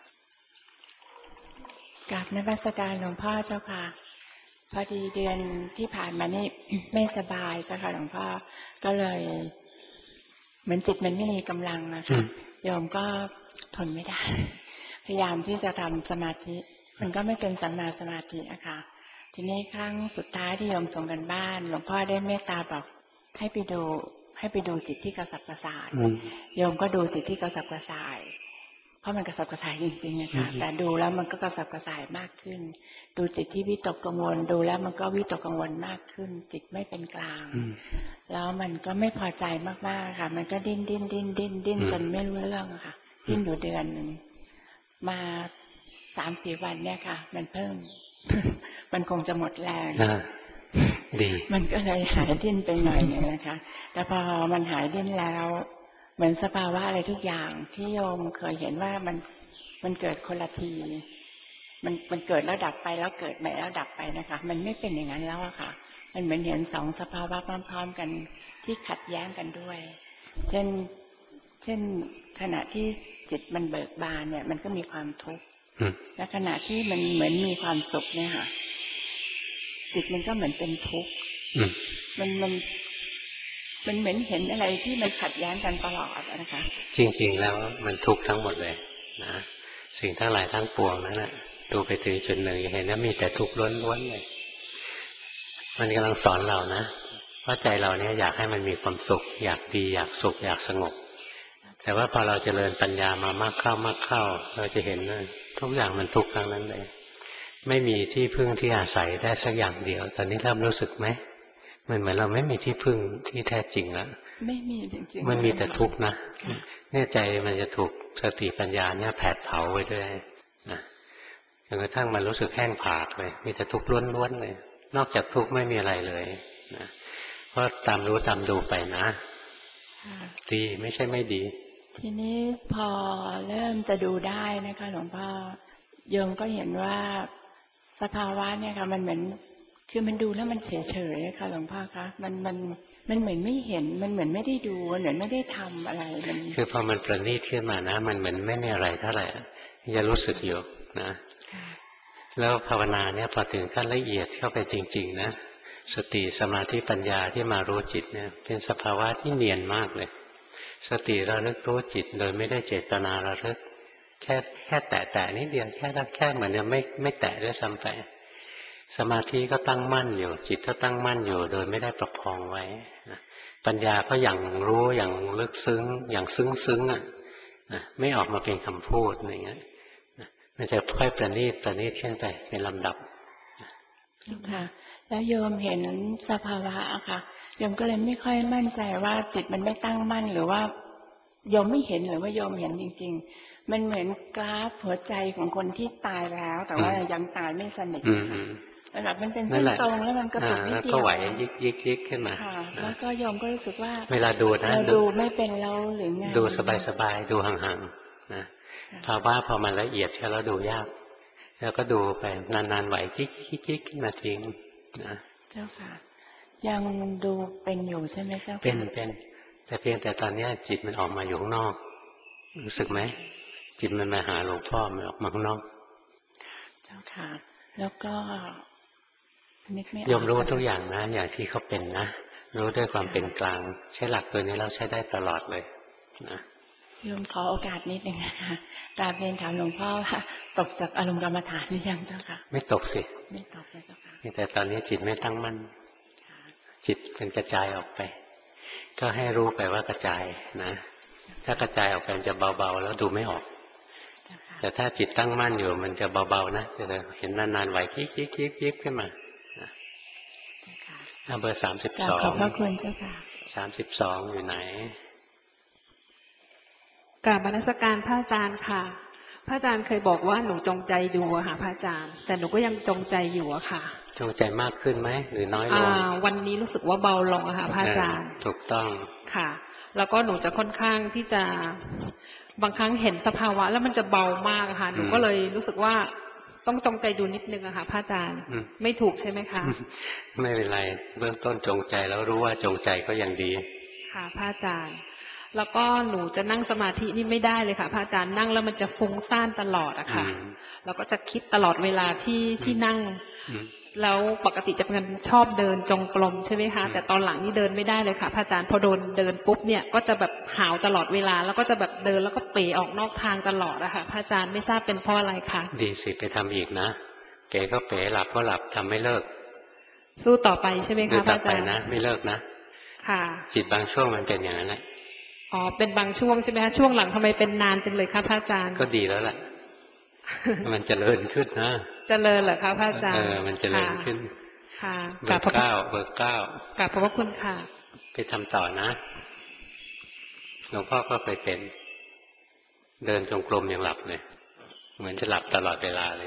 ากราบนมัสการหลวงพ่อเจ้าค่ะพอดีเดือนที่ผ่านมานี่ไม่สบายเจ้าค่ะหลวงพ่อก็เลยเหมือนจิตมันไม่มีกำลังนะคะโยมก็ทนไม่ได้พยายามที่จะทำสมาธิมันก็ไม่เป็นสัมมาสมาธินะคะทีนี้ครั้งสุดท้ายที่โยมส่งกันบ้านหลวงพ่อได้เมตตาบอกให้ไปดูจิตที่กระสับกระส่ายโยมก็ดูจิตที่กระสับกระส่ายเพราะมันกระสับกระส่ายจริงๆนะคะแต่ดูแล้วมันก็กระสับกระส่ายมากขึ้นดูจิตที่วิตกกังวลดูแล้วมันก็วิตกกังวลมากขึ้นจิตไม่เป็นกลางแล้วมันก็ไม่พอใจมากๆค่ะมันก็ดิ้นจนไม่รู้เรื่องค่ะดิ้นอยู่เดือนหนึ่งมา3-4 วันเนี่ยค่ะมันเพิ่มมันคงจะหมดแรงดีมันก็เลยหายดิ้นไปหน่อยนึงนะคะแต่พอมันหายดิ้นแล้วเหมือนสภาวะอะไรทุกอย่างที่โยมเคยเห็นว่ามันเกิดคนละทีมันเกิดแล้วดับไปแล้วเกิดใหม่แล้วดับไปนะคะมันไม่เป็นอย่างนั้นแล้วอะค่ะมันเหมือนเห็น2 สภาวะพร้อมๆกันที่ขัดแย้งกันด้วยเช่นขณะที่จิตมันเบิกบานเนี่ยมันก็มีความทุกข์และขณะที่มันเหมือนมีความสุขเนี่ยค่ะจิตมันก็เหมือนเป็นทุกข์มันเหมือนเห็นอะไรที่มันขัดแย้งกันตลอดนะคะจริงๆแล้วมันทุกข์ทั้งหมดเลยนะสิ่งทั้งหลายทั้งปวงนั้นแหละดูไปถึงจุดหนึ่งเห็นว่ามีแต่ทุกข์ล้วนๆเลยมันกำลังสอนเรานะเพราะใจเราเนี่ยอยากให้มันมีความสุขอยากดีอยากสุขอยากสงบแต่ว่าพอเราเจริญปัญญามามากเข้าเราจะเห็นว่าทุกอย่างมันทุกข์ทั้งนั้นเลยไม่มีที่พึ่งที่อาศัยได้สักอย่างเดียวตอนนี้เริ่มรู้สึกไหมมันเหมือนเราไม่มีที่พึ่งที่แท้จริงแล้วไม่มีจริงๆมันมีแต่ทุกข์นะเนี่ยใจมันจะถูกสติปัญญาเนี่ยแผดเผาไว้ด้วยนะจนกระทั่งมันรู้สึกแห้งผากเลยมีแต่ทุกข์ล้วนๆเลยนอกจากทุกข์ไม่มีอะไรเลยนะเพราะตามรู้ตามดูไปนะดีไม่ใช่ไม่ดีทีนี้พอเริ่มจะดูได้นะคะหลวงพ่อโยมก็เห็นว่าสภาวะเนี่ยค่ะมันเหมือนคือมันดูแล้วมันเฉยๆค่ะหลวงพ่อคะมันเหมือนไม่เห็นมันเหมือนไม่ได้ดูเหมือนไม่ได้ทำอะไรมันคือพอมันประณีตขึ้นมานะมันเหมือนไม่มีอะไรเท่าไหร่จะรู้สึกอยู่นะแล้วภาวนาเนี่ยพอถึงขั้นละเอียดเข้าไปจริงๆนะสติสมาธิปัญญาที่มารู้จิตเนี่ยเป็นสภาวะที่เนียนมากเลยสติระลึกรู้จิตโดยไม่ได้เจตนาระลึกแค่แตะนิดเดียวแค่เหมือนจะไม่แตะด้วยซ้ำไปสมาธิก็ตั้งมั่นอยู่จิตก็ตั้งมั่นอยู่โดยไม่ได้ประคองไว้ปัญญาก็อย่างรู้อย่างลึกซึ้งอย่างซึ้งอ่ะไม่ออกมาเป็นคำพูดอะไรเงี้ยมันจะค่อยประณีตขึ้นไปเป็นลำดับค่ะแล้วโยมเห็นสภาวะอะค่ะโยมก็เลยไม่ค่อยมั่นใจว่าจิตมันไม่ตั้งมั่นหรือว่าโยมไม่เห็นหรือว่าโยมเห็นจริงๆมันเหมือนกราฟหัวใจของคนที่ตายแล้วแต่ว่ายังตายไม่สนิทแบบมันเป็นเส้นตรงแล้วมันกระตุกนิดเดียวก็ไหวยิกขึ้นมาแล้วก็โยมก็รู้สึกว่าเวลาดูนะดูไม่เป็นแล้วหรือไงดูสบายดูห่างๆนะภาวะพอมันละเอียดแค่แล้วดูยากแล้วก็ดูไปนานๆไหวจิ๊กขึ้นมาทิ้งนะเจ้าค่ะยังดูเป็นอยู่ใช่ไหมเจ้าค่ะเป็นแต่เพียงแต่ตอนนี้จิตมันออกมาอยู่ข้างนอกรู้สึกไหมจิตมันมาหาหลวงพ่อมันออกมาข้างนอกเจ้าค่ะแล้วก็ยอมรู้ทุกอย่างนะอย่างที่เขาเป็นนะรู้ด้วยความเป็นกลางใช้หลักตัวนี้เราใช้ได้ตลอดเลยนะโยมขอโอกาสนิดนึงนะคะกราบเรียนถามหลวงพ่อว่าตกจากอารมณ์กรรมฐานหรือยังเจ้าค่ะไม่ตกสิไม่ตกเลยเจ้าค่ะแต่ตอนนี้จิตไม่ตั้งมั่นจิตเป็นกระจายออกไปก็ให้รู้ไปว่ากระจายนะถ้ากระจายออกไปจะเบาๆแล้วดูไม่ออกแต่ถ้าจิตตั้งมั่นอยู่มันจะเบาๆนะจะเห็นนานๆไหวคิกขึ้นมาเบอร์32 ขอบพระคุณเจ้าค่ะ 32อยู่ไหนกราบนมัสการพระอาจารย์ค่ะพระอาจารย์เคยบอกว่าหนูจงใจดูอะค่ะพระอาจารย์แต่หนูก็ยังจงใจอยู่อะค่ะจงใจมากขึ้นไหมหรือน้อยลงวันนี้รู้สึกว่าเบาลงอะค่ะพระอาจารย์ถูกต้องค่ะแล้วก็หนูจะค่อนข้างที่จะบางครั้งเห็นสภาวะแล้วมันจะเบามากค่ะหนูก็เลยรู้สึกว่าต้องจงใจดูนิดนึงอะค่ะพระอาจารย์ไม่ถูกใช่ไหมคะไม่เป็นไรเบื้องต้นจงใจแล้วรู้ว่าจงใจก็ยังดีค่ะพระอาจารย์แล้วก็หนูจะนั่งสมาธินี่ไม่ได้เลยค่ะพระอาจารย์นั่งแล้วมันจะฟุ้งซ่านตลอดอะค่ะแล้วก็จะคิดตลอดเวลาที่นั่งแล้วปกติจะเป็นชอบเดินจงกรมใช่ไหมคะแต่ตอนหลังนี่เดินไม่ได้เลยค่ะพระอาจารย์พอโดนเดินปุ๊บเนี่ยก็จะแบบหาวตลอดเวลาแล้วก็จะแบบเดินแล้วก็เป๋ออกนอกทางตลอดอะค่ะพระอาจารย์ไม่ทราบเป็นเพราะอะไรคะดีสิไปทำอีกนะเป๋ก็เป๋หลับก็หลับทำไม่เลิกสู้ต่อไปใช่ไหมคะพระอาจารย์นะไม่เลิกนะค่ะจิตบางช่วงมันเป็นอย่างนั้นแหละอ๋อเป็นบางช่วงใช่ไหมคะช่วงหลังทำไมเป็นนานจังเลยคะพระอาจารย์ก็ดีแล้วแหละมันเจริญขึ้นนะเจริญเหรอคะพระอาจารย์มันเจริญขึ้นค่ะเบอร์เก้ากราบขอบพระคุณค่ะไปทำต่อนะหลวงพ่อก็ไปเป็นเดินจงกรมยังหลับเลยเหมือนจะหลับตลอดเวลาเลย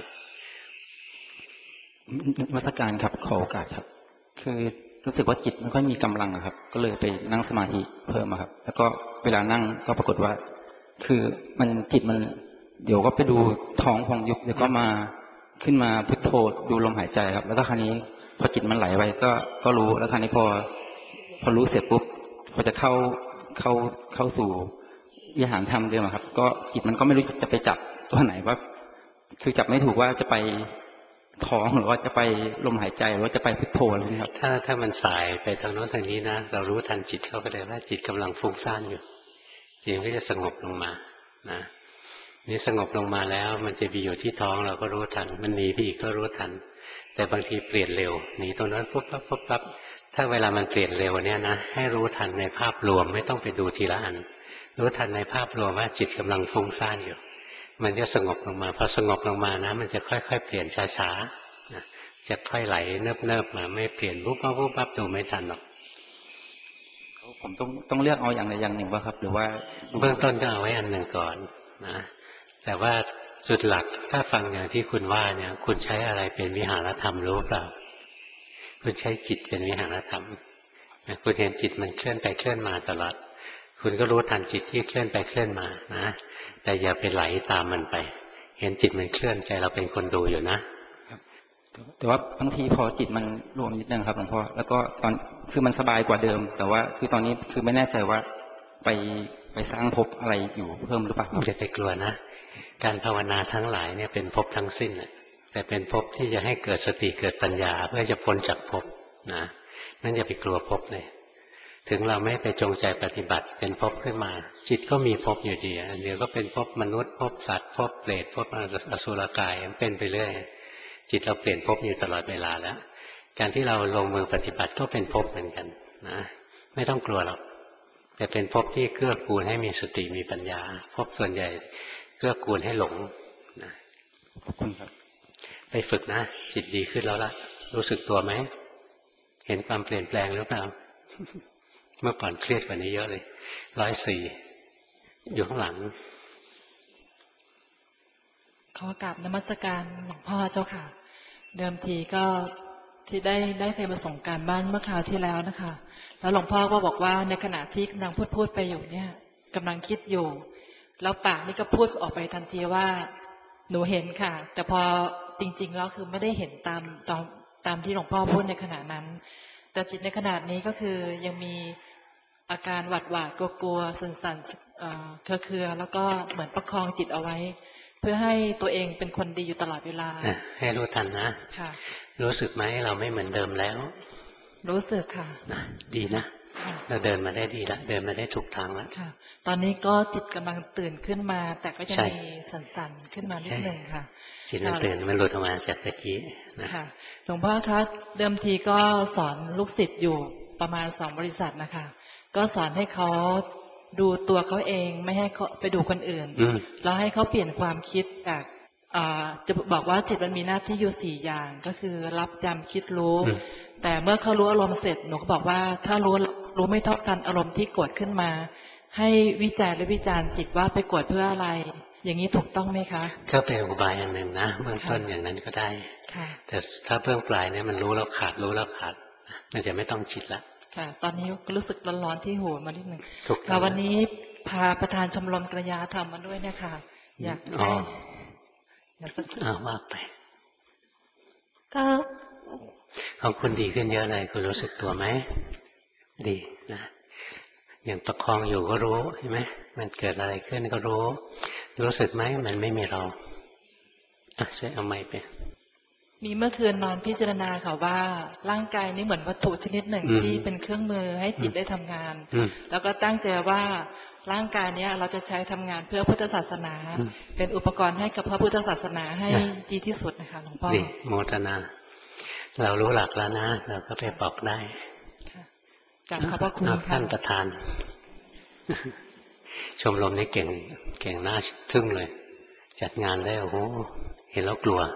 นมัสการครับขอโอกาสครับคือรู้สึกว่าจิตไม่ค่อยมีกำลังครับก็เลยไปนั่งสมาธิเพิ่มครับแล้วก็เวลานั่งก็ปรากฏว่าคือมันจิตมันเดี๋ยวก็ไปดูท้องพองยุบเดี๋ยวก็มาขึ้นมาพุทโธดูลมหายใจครับแล้วก็คราวนี้พอจิตมันไหลไปก็รู้แล้วคราวนี้พอรู้เสร็จปุ๊บพอจะเข้าสู่วิหารธรรมเดิมครับก็จิตมันก็ไม่รู้จะไปจับตัวไหนว่าคือจับไม่ถูกว่าจะไปท้องหรือว่าจะไปลมหายใจหรือว่าจะไปพุทโธอะไรนี่ครับถ้ามันสายไปทางโน้นทางนี้นะเรารู้ทันจิตเข้าไปเลยว่าจิตกำลังฟุ้งซ่านอยู่จิตก็จะสงบลงมานะนี่สงบลงมาแล้วมันจะไปอยู่ที่ท้องเราก็รู้ทันมันหนีไปอีกก็รู้ทันแต่บางทีเปลี่ยนเร็วหนีตรงนั้นปุ๊บปั๊บถ้าเวลามันเปลี่ยนเร็วเนี่ยนะให้รู้ทันในภาพรวมไม่ต้องไปดูทีละอันรู้ทันในภาพรวมว่าจิตกำลังฟุ้งซ่านอยู่มันจะสงบลงมาพอสงบลงมานะมันจะค่อยๆเปลี่ยนช้าๆจะค่อยไหลเนิบๆมาไม่เปลี่ยนปุ๊บปั๊บดูไม่ทันหรอกผมต้องเลือกเอาอย่างใดอย่างหนึ่งว่าครับหรือว่าเบื้องต้นก็เอาไว้อันหนึ่งก่อนนะแต่ว่าจุดหลักถ้าฟังอย่างที่คุณว่าเนี่ยคุณใช้อะไรเป็นวิหารธรรมรู้เปล่าคุณใช้จิตเป็นวิหารธรรมคุณเห็นจิตมันเคลื่อนไปเคลื่อนมาตลอดคุณก็รู้ทันจิตที่เคลื่อนไปเคลื่อนมานะแต่อย่าไปไหลตามมันไปเห็นจิตมันเคลื่อนใจเราเป็นคนดูอยู่นะแต่ว่าบางทีพอจิตมันรวมนิดนึงครับหลวงพ่อแล้วก็ตอนคือมันสบายกว่าเดิมแต่ว่าคือตอนนี้คือไม่แน่ใจว่าไปสร้างภพอะไรอยู่เพิ่มหรือเปล่าอย่าไปกลัวนะการภาวนาทั้งหลายเนี่ยเป็นภพทั้งสิ้นแต่เป็นภพที่จะให้เกิดสติเกิดปัญญาเพื่อจะพ้นจากภพนะนั่นอย่าไปกลัวภพเลยถึงเราไม่ไปจงใจปฏิบัติเป็นภพขึ้นมาจิตก็มีภพอยู่ดีเดี๋ยวก็เป็นภพมนุษย์ภพสัตว์ภพเปรตภพอสุรกายมันเป็นไปเรื่อยจิตเราเปลี่ยนภพอยู่ตลอดเวลาแล้วการที่เราลงมือปฏิบัติก็เป็นภพเหมือนกันนะไม่ต้องกลัวหรอกแต่เป็นภพที่เกื้อกูลให้มีสติมีปัญญาภพส่วนใหญ่เกื้อกูลให้หลงนะขอบคุณครับไปฝึกนะจิตดีขึ้นแล้วล่ะรู้สึกตัวไหมเห็นความเปลี่ยนแปลงหรือเปล่า เมื่อก่อนเครียดกว่านี้เยอะเลย104อยู่ข้างหลังขอกราบนมัสการหลวงพ่อเจ้าค่ะเดิมทีก็ที่ได้เคยมาส่งการบ้านเมื่อคราวที่แล้วนะคะแล้วหลวงพ่อก็บอกว่าในขณะที่กำลังพูดไปอยู่เนี่ยกำลังคิดอยู่แล้วปากนี่ก็พูดออกไปทันทีว่าหนูเห็นค่ะแต่พอจริงๆแล้วคือไม่ได้เห็นตามที่หลวงพ่อพูดในขณะนั้นแต่จิตในขณะนี้ก็คือยังมีอาการหวาดกลัวสั่นๆเครือแล้วก็เหมือนประคองจิตเอาไว้เพื่อให้ตัวเองเป็นคนดีอยู่ตลอดเวลาให้รู้ทันนะค่ะรู้สึกไหมเราไม่เหมือนเดิมแล้วรู้สึกค่ะดีนะเราเดินมาได้ดีแล้วเดินมาได้ถูกทางแล้วค่ะตอนนี้ก็จิตกำลังตื่นขึ้นมาแต่ก็จะมีสั่นๆขึ้นมานิดนึงค่ะจิตมันตื่นมันหลุดออกมาจากตะกี้ค่ะหลวงพ่อคะเดิมทีก็สอนลูกศิษย์อยู่ประมาณ2 บริษัทนะคะก็สอนให้เขาดูตัวเขาเองไม่ให้เขาไปดูคนอื่นแล้วให้เขาเปลี่ยนความคิดจากจะบอกว่าจิตมันมีหน้าที่อยู่4 อย่างก็คือรับจำคิดรู้แต่เมื่อเขารู้อารมณ์เสร็จหนูก็บอกว่าถ้ารู้ไม่เท่ากันอารมณ์ที่โกรธขึ้นมาให้วิจัยและวิจารณ์จิตว่าไปโกรธเพื่ออะไรอย่างนี้ถูกต้องไหมคะก็เป็นอุบายอันหนึ่งนะเบื้องต้นอย่างนั้นก็ได้แต่ถ้าเบื้องปลายเนี่ยมันรู้แล้วขาดมันจะไม่ต้องคิดละค่ะตอนนี้ก็รู้สึกร้อนๆที่หูมานิดหนึ่งค่ะวันนี้พาประธานชมรมกัลยาธรรมมาด้วยนะคะอยากได้สักว่าไปก็ของคุณดีขึ้นเยอะเลยคุณรู้สึกตัวไหมดีนะอย่างประคองอยู่ก็รู้เห็นไหมมันเกิดอะไรขึ้นก็รู้สึกไหมมันไม่มีเราช่วยเอาไม้ไปมีเมื่อคืนนอนพิจารณาค่ะว่าร่างกายนี้เหมือนวัตถุชนิดหนึ่งที่เป็นเครื่องมือให้จิตได้ทำงานแล้วก็ตั้งใจว่าร่างกายนี้เราจะใช้ทำงานเพื่อพุทธศาสนาเป็นอุปกรณ์ให้กับพระพุทธศาสนาให้ดีที่สุดนะคะหลวงพ่อโมทนาเรารู้หลักแล้วนะเราก็ไปบอกได้กราบขอบพระคุณค่ะท่านประธานชมรมนี้เก่งน่าทึ่งเลยจัดงานได้โอ้โหเห็นแล้วกลัว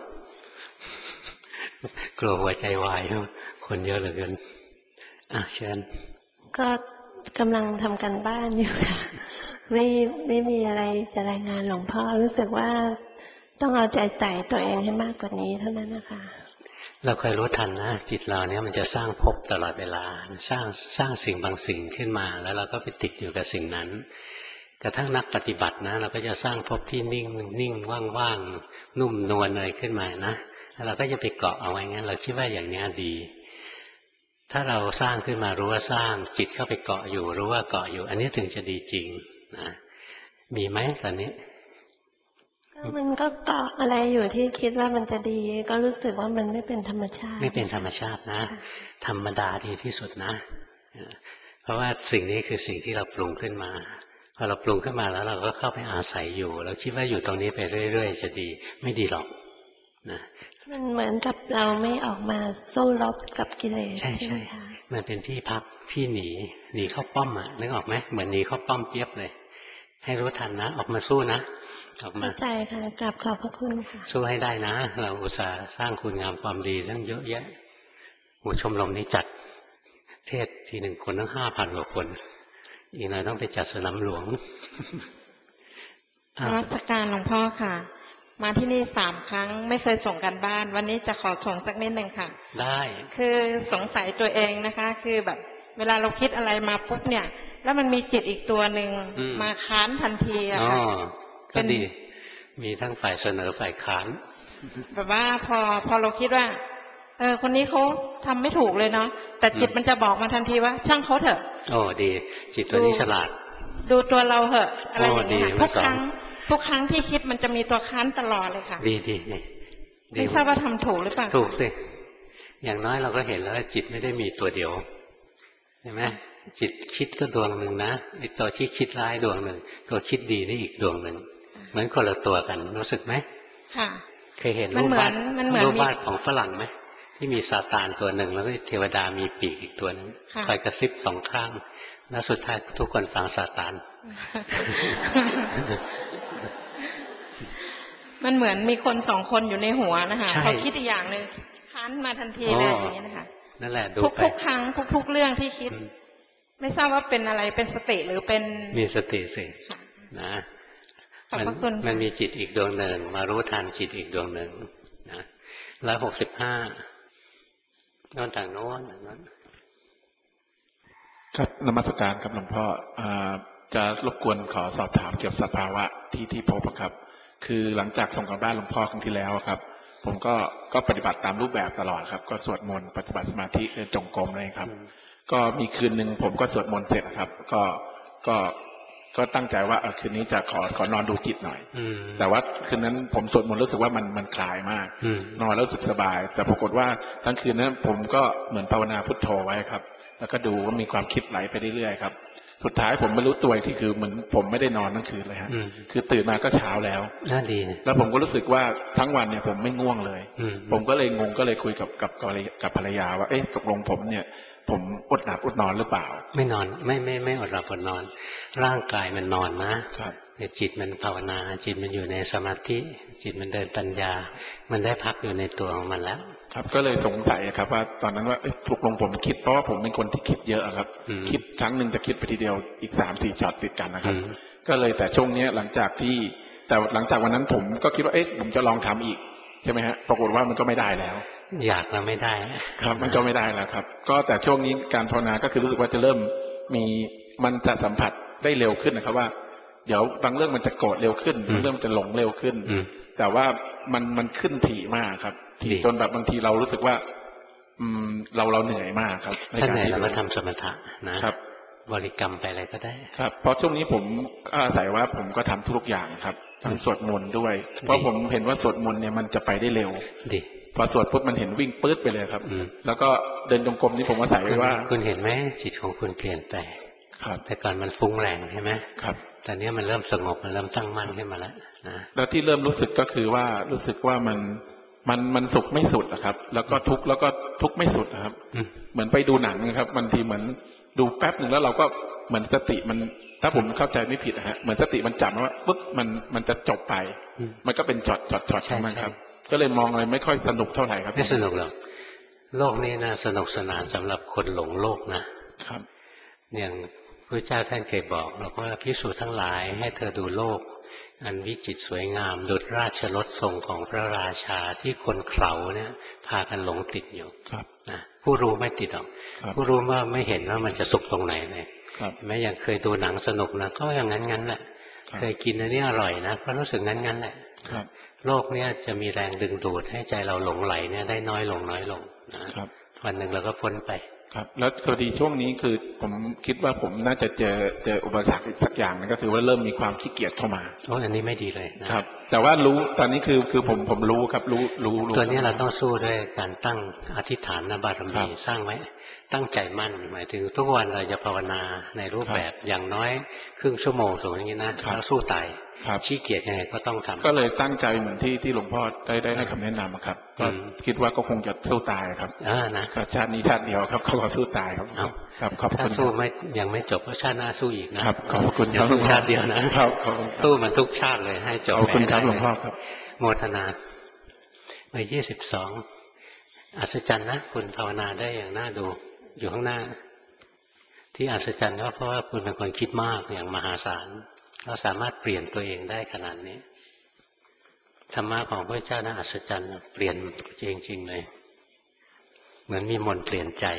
หัวใจวายคนเยอะเหลือเกินเชิญก็กำลังทำกันบ้านอยู่ค่ะไม่มีอะไรจะรายงานหลวงพ่อรู้สึกว่าต้องเอาใจใส่ตัวเองให้มากกว่านี้เท่านั้นนะคะเราเคยรู้ทันนะจิตเราเนี่ยมันจะสร้างภพตลอดเวลาสร้างสิ่งบางสิ่งขึ้นมาแล้วเราก็ไปติดอยู่กับสิ่งนั้นกระทั่งนักปฏิบัตินะเราก็จะสร้างภพที่นิ่งว่างๆนุ่มนวลอะไรขึ้นมานะแล้วเราก็จะไปเกาะเอาไว้งั้นเราคิดว่าอย่างนี้ดีถ้าเราสร้างขึ้นมารู้ว่าสร้างจิตเข้าไปเกาะอยู่รู้ว่าเกาะอยู่อันนี้ถึงจะดีจริงนะมีไหมตอนนี้มันก็เกาะอะไรอยู่ที่คิดว่ามันจะดีก็รู้สึกว่ามันไม่เป็นธรรมชาติไม่เป็นธรรมชาตินะธรรมดาดีที่สุดนะเพราะว่าสิ่งนี้คือสิ่งที่เราปรุงขึ้นมาพอเราปรุงขึ้นมาแล้วเราก็เข้าไปอาศัยอยู่เราคิดว่าอยู่ตรงนี้ไปเรื่อยๆจะดีไม่ดีหรอกนะมันเหมือนกับเราไม่ออกมาสู้รบกับกิเลสใช่ใช่มันเป็นที่พักที่หนีเข้าป้อมนึกออกไหมเหมือนหนีเข้าป้อมเปียบเลยให้รู้ทันนะออกมาสู้นะออกมาเข้าใจค่ะกราบขอบพระคุณค่ะสู้ให้ได้นะเราอุตส่าห์สร้างคุณงามความดีตั้งเยอะแยะหัวชมรมนี้จัดเทศทีหนึ่งคนตั้ง5,000 กว่าคนอีกหน่อยต้องไปจัดสนามหลวงนมัสการหลวงพ่อค่ะมาที่นี่3 ครั้งไม่เคยส่งกันบ้านวันนี้จะขอส่งสักนิดหนึ่งค่ะได้คือสงสัยตัวเองนะคะคือแบบเวลาเราคิดอะไรมาปุ๊บเนี่ยแล้วมันมีจิตอีกตัวหนึ่งมาค้านทันทีอะค่ะก็ดีมีทั้งฝ่ายเสนอฝ่ายค้านแบบว่าพอเราคิดว่าคนนี้เขาทำไม่ถูกเลยเนาะแต่จิตมันจะบอกมาทันทีว่าช่างเขาเถอะโอ้ดีจิตตัวนี้ฉลาดดูตัวเราเหอะอะไรอย่างเงี้ยทุกครั้งที่คิดมันจะมีตัวค้านตลอดเลยค่ะดีไม่ทราบว่าทำถูกหรือเปล่าถูกสิอย่างน้อยเราก็เห็นแล้วว่าจิตไม่ได้มีตัวเดียวเห็นไหมจิตคิดก็ดวงหนึ่งนะอีกตัวที่คิดร้ายดวงหนึ่งตัวคิดดีนี่อีกดวงหนึ่งเหมือนคนละตัวกันรู้สึกไหมค่ะเคยเห็นรูปวาดของฝรั่งไหมที่มีซาตานตัวหนึ่งแล้วก็เทวดามีปีกอีกตัวนึงคอยกระซิบ2 ข้างแล้วสุดท้ายทุกคนฟังซาตานมันเหมือนมีคน2 คนอยู่ในหัวนะคะเขาคิดอีกอย่างหนึ่งค้านมาทันทีเลยอย่างนี้นะคะนั่นแหละดูไปทุกครั้งทุกเรื่องที่คิดไม่ทราบว่าเป็นอะไรเป็นสติหรือเป็นมีสติสินะมันมีจิตอีกดวงหนึ่งมารู้ทันจิตอีกดวงหนึ่งนะ165โน่นต่างโน้นครับนมัสการครับหลวงพ่อจะรบกวนขอสอบถามเกี่ยวกับสภาวะที่พบครับคือหลังจากส่งกันบ้านหลวงพ่อครั้งที่แล้วครับผมก็ปฏิบัติตามรูปแบบตลอดครับก็สวดมนต์ปฏิบัติสมาธิเดินจงกรมเลยครับก็มีคืนหนึ่งผมก็สวดมนต์เสร็จครับก็ตั้งใจว่าคืนนี้จะขอนอนดูจิตหน่อยแต่ว่าคืนนั้นผมสวดมนต์รู้สึกว่ามันคลายมากนอนแล้วรู้สึกสบายแต่ปรากฏว่าทั้งคืนนั้นผมก็เหมือนภาวนาพุทโธไว้ครับแล้วก็ดูว่ามีความคิดไหลไปเรื่อยๆครับสุดท้ายผมไม่รู้ตัวที่คือเหมือนผมไม่ได้นอนทั้งคืนเลยฮะคือตื่นมาก็เช้าแล้วน่าดีแล้วผมก็รู้สึกว่าทั้งวันเนี่ยผมไม่ง่วงเลยผมก็เลยงงก็เลยคุยกับภรรยาว่าตกลงผมเนี่ยผมอดหลับอดนอนหรือเปล่าไม่นอนไม่อดหลับอดนอนร่างกายมันนอนนะแต่จิตมันภาวนาจิตมันอยู่ในสมาธิจิตมันเดินปัญญามันได้พักอยู่ในตัวของมันแล้วครับก็เลยสงสัยครับว่าตอนนั้นว่าตกลงผมคิดเพราะว่าผมเป็นคนที่คิดเยอะครับคิดครั้งหนึ่งจะคิดไปทีเดียวอีก3-4 ช็อตติดกันนะครับก็เลยแต่ช่วงนี้หลังจากวันนั้นผมก็คิดว่าผมจะลองทำอีกใช่ไหมฮะปรากฏว่ามันก็ไม่ได้แล้วอยากแล้วไม่ได้ครับมันก็ไม่ได้แล้วครับก็แต่ช่วงนี้การภาวนาก็คือรู้สึกว่าจะเริ่มมันจะสัมผัสได้เร็วขึ้นนะครับว่าเดี๋ยวบางเรื่องมันจะโกรธเร็วขึ้นบางเรื่องมันจะหลงเร็วขึ้นแต่ว่ามันขึ้นถี่มากครับถี่จนแบบบางทีเรารู้สึกว่าเราเหนื่อยมากครับถ้าเหนื่อยเราก็ทำสมถะนะครับบริกรรมไปอะไรก็ได้ครับเพราะช่วงนี้ผมอาศัยว่าผมก็ทำทุกอย่างครับทั้งสวดมนต์ด้วยเพราะผมเห็นว่าสวดมนต์เนี่ยมันจะไปได้เร็วดีพอสวดปุ๊บมันเห็นวิ่งปื๊ดไปเลยครับแล้วก็เดินจงกรมนี่ผมอาศัยว่าคุณเห็นไหมจิตของคุณเปลี่ยนไปแต่ก่อนมันฟุ้งแรงใช่ไหมครับแต่เนี้ยมันเริ่มสงบมันเริ่มตั้งมั่นขึ้นมาแล้วนะแล้วที่เริ่มรู้สึกก็คือว่ารู้สึกว่ามันสุขไม่สุดนะครับแล้วก็ทุกข์ไม่สุดนะครับเหมือนไปดูหนังนะครับบางทีเหมือนดูแป๊บหนึ่งแล้วเราก็เหมือนสติถ้าผมเข้าใจไม่ผิดฮะเหมือนสติมันจับว่าปุ๊บมันจะจบไปมันก็เป็นช็อตของมันครับก็เลยมองอะไรไม่ค่อยสนุกเท่าไหร่ครับไม่สนุกหรอกโลกนี้นะสนุกสนานสำหรับคนหลงโลกนะครับอย่างพระเจ้าท่านเคยบอกเราว่าภิกษุทั้งหลายให้เธอดูโลกอันวิจิตรสวยงามดุจราชรถทรงของพระราชาที่คนเขลาเนี่ยพากันหลงติดอยู่นะผู้รู้ไม่ติดหรอกผู้รู้ว่าไม่เห็นว่ามันจะสุขตรงไหนเลยแม้อย่างเคยดูหนังสนุกนะก็อย่างนั้นแหละเคยกินอันนี้อร่อยนะก็รู้สึกงั้นแหละโลกเนี้ยจะมีแรงดึงดูดให้ใจเราหลงไหลเนี่ยได้น้อยลงนะวันหนึ่งเราก็พ้นไปครับแล้วพอดีช่วงนี้คือผมคิดว่าผมน่าจะเจออุปสรรคอีกสักอย่างนึงก็คือว่าเริ่มมีความขี้เกียจเข้ามาอันนี้ไม่ดีเลยนะครับแต่ว่ารู้ตอนนี้คือผมรู้ครับรู้ตัวนี้เราต้องสู้ด้วยการตั้งอธิษฐานบารมีสร้างไว้ตั้งใจมั่นหมายถึงทุกวันเราจะภาวนาในรูปแบบอย่างน้อยครึ่งชั่วโมงสมมติอย่างนี้นะแล้วสู้ตายขี้เกียจยังไงก็ต้องทำก็เลยตั้งใจเหมือนที่หลวงพ่อได้ให้คำแนะนำครับก็คิดว่าก็คงจะสู้ตายครับนะชาตินี้ชาติเดียวครับขอสู้ตายครับครับขอบคุณถ้าสู้ไม่ยังไม่จบก็ชาติหน้าสู้อีกนะครับขอบคุณอย่าสู้ชาติเดียวนะครับสู้มันทุกชาติเลยให้จบขอบคุณครับหลวงพ่อครับโมทนาเมื่อ22อัศจรรย์นะคุณภาวนาได้อย่างน่าดูอยู่ข้างหน้าที่อัศจรรย์ก็เพราะว่าคุณเป็นคนคิดมากอย่างมหาศาลเราสามารถเปลี่ยนตัวเองได้ขนาดนี้ธรรมะของพระเจ้านะอัศจรรย์เปลี่ยนจริงๆเลยเหมือนมีมนต์เปลี่ยนใจ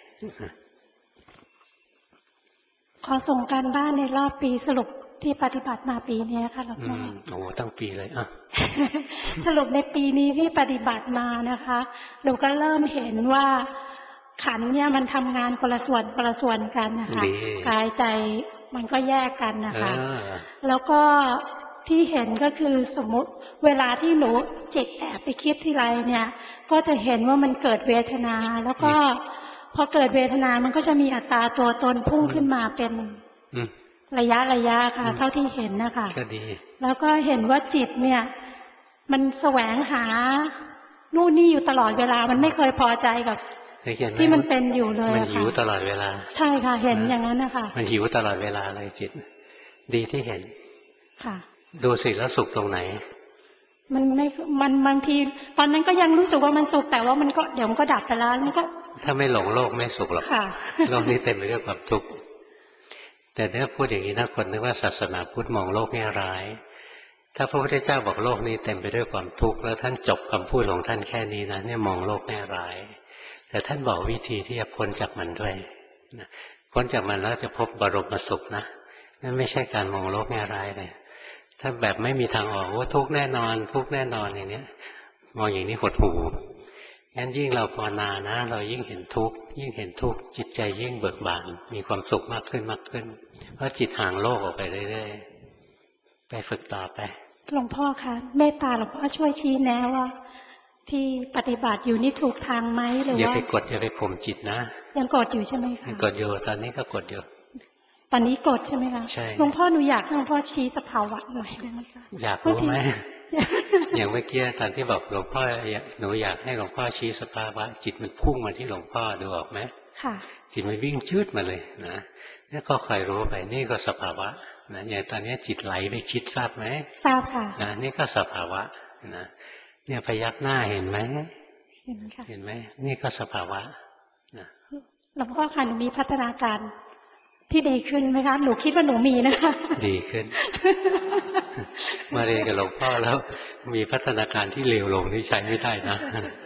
ขอส่งการบ้านในรอบปีสรุปที่ปฏิบัติมาปีนี้ค่ะหลวงพ่อตั้งปีเลยสรุปในปีนี้ที่ปฏิบัติมานะคะหนูก็เริ่มเห็นว่าขันเนี่ยมันทำงานคนละส่วนกันนะคะกายใจมันก็แยกกันนะคะแล้วก็ที่เห็นก็คือสมมติเวลาที่หนูจิตแอบไปคิดที่ไรเนี่ยก็จะเห็นว่ามันเกิดเวทนาแล้วก็พอเกิดเวทนามันก็จะมีอัตราตัวตนพุ่งขึ้นมาเป็นระยะค่ะเท่าที่เห็นนะคะแล้วก็เห็นว่าจิตเนี่ยมันแสวงหานู่นนี่อยู่ตลอดเวลามันไม่เคยพอใจกับที่มันเป็นอยู่เลยมันหิวตลอดเวลาใช่ค่ะเห็นอย่างนั้นนะคะมันหิวตลอดเวลาเลยจิตดีที่เห็นค่ะดูสิแล้วสุขตรงไหนมันบางทีตอนนั้นก็ยังรู้สึกว่ามันสุขแต่ว่ามันก็เดี๋ยวมันก็ดับไปแล้วมันก็ถ้าไม่หลงโลกไม่สุขหรอกโลกนี้เต็มไปด้วยความทุกข์แต่เนี่ยพูดอย่างนี้นะคนนึกว่าศาสนาพุทธมองโลกแง่ร้ายถ้าพระพุทธเจ้าบอกโลกนี้เต็มไปด้วยความทุกข์แล้วท่านจบคำพูดของท่านแค่นี้นะเนี่ยมองโลกแง่ร้ายแต่ท่านบอกวิธีที่จะพ้นจากมันด้วยพ้นจากมันแล้วจะพบบรมสุขนะนั่นไม่ใช่การมองโลกแง่ร้ายเลยถ้าแบบไม่มีทางออกว่าทุกข์แน่นอนทุกข์แน่นอนอย่างนี้มองอย่างนี้หดหู่งั้นยิ่งเราภาวนานะเรายิ่งเห็นทุกข์จิตใจยิ่งเบิกบานมีความสุขมากขึ้นเพราะจิตห่างโลกออกไปเรื่อยๆไปฝึกต่อไปหลวงพ่อคะเมตตาหลวงพ่อช่วยชี้แนะว่าที่ปฏิบัติอยู่นี่ถูกทางไหมหรือว่าอย่าไปกดอย่าไปข่มจิตนะยังกดอยู่ใช่ไหมคะกดอยู่ตอนนี้ก็กดอยู่ตอนนี้กดใช่ไหมคะใช่หลวงพ่อหนูอยากให้หลวงพ่อชี้สภาวะหน่อยได้ไหมคะอยากรู้ไหมอย่างเมื่อกี้ตอนที่บอกหลวงพ่อหนูอยากให้หลวงพ่อชี้สภาวะจิตมันพุ่งมาที่หลวงพ่อดูออกไหมค่ะจิตมันวิ่งชืดมาเลยนะนี่ก็คอยรู้ไปนี่ก็สภาวะนะอย่างตอนนี้จิตไหลไปคิดทราบไหมทราบค่ะนะนี่ก็สภาวะนะเนี่ยพยักหน้าเห็นไหมเห็นค่ะเห็นไหมนี่ก็สภาวะนะหลวงพ่อค่ะหนูมีพัฒนาการที่ดีขึ้นไหมคะหนูคิดว่าหนูมีนะคะดีขึ้นมาเรียนกับหลวงพ่อแล้วมีพัฒนาการที่เลวลงที่ใช้ไม่ได้นะ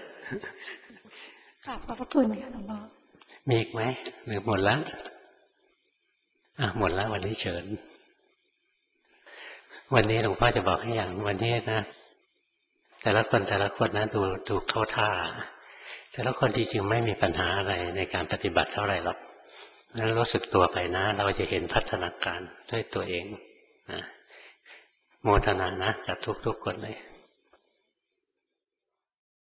ขอบพระคุณค่ะหลวงพ่อมีอีกไหมหรือหมดแล้วหมดแล้ววันนี้เชิญวันนี้หลวงพ่อจะบอกให้อย่างวันนี้นะแต่ละคนนะดูเข้าท่าแต่ละคนที่จริงไม่มีปัญหาอะไรในการปฏิบัติเท่าไหร่หรอกแล้วรู้สึกตัวไปนะเราจะเห็นพัฒนาการด้วยตัวเองนะโมทนานะกับทุกๆคนเลย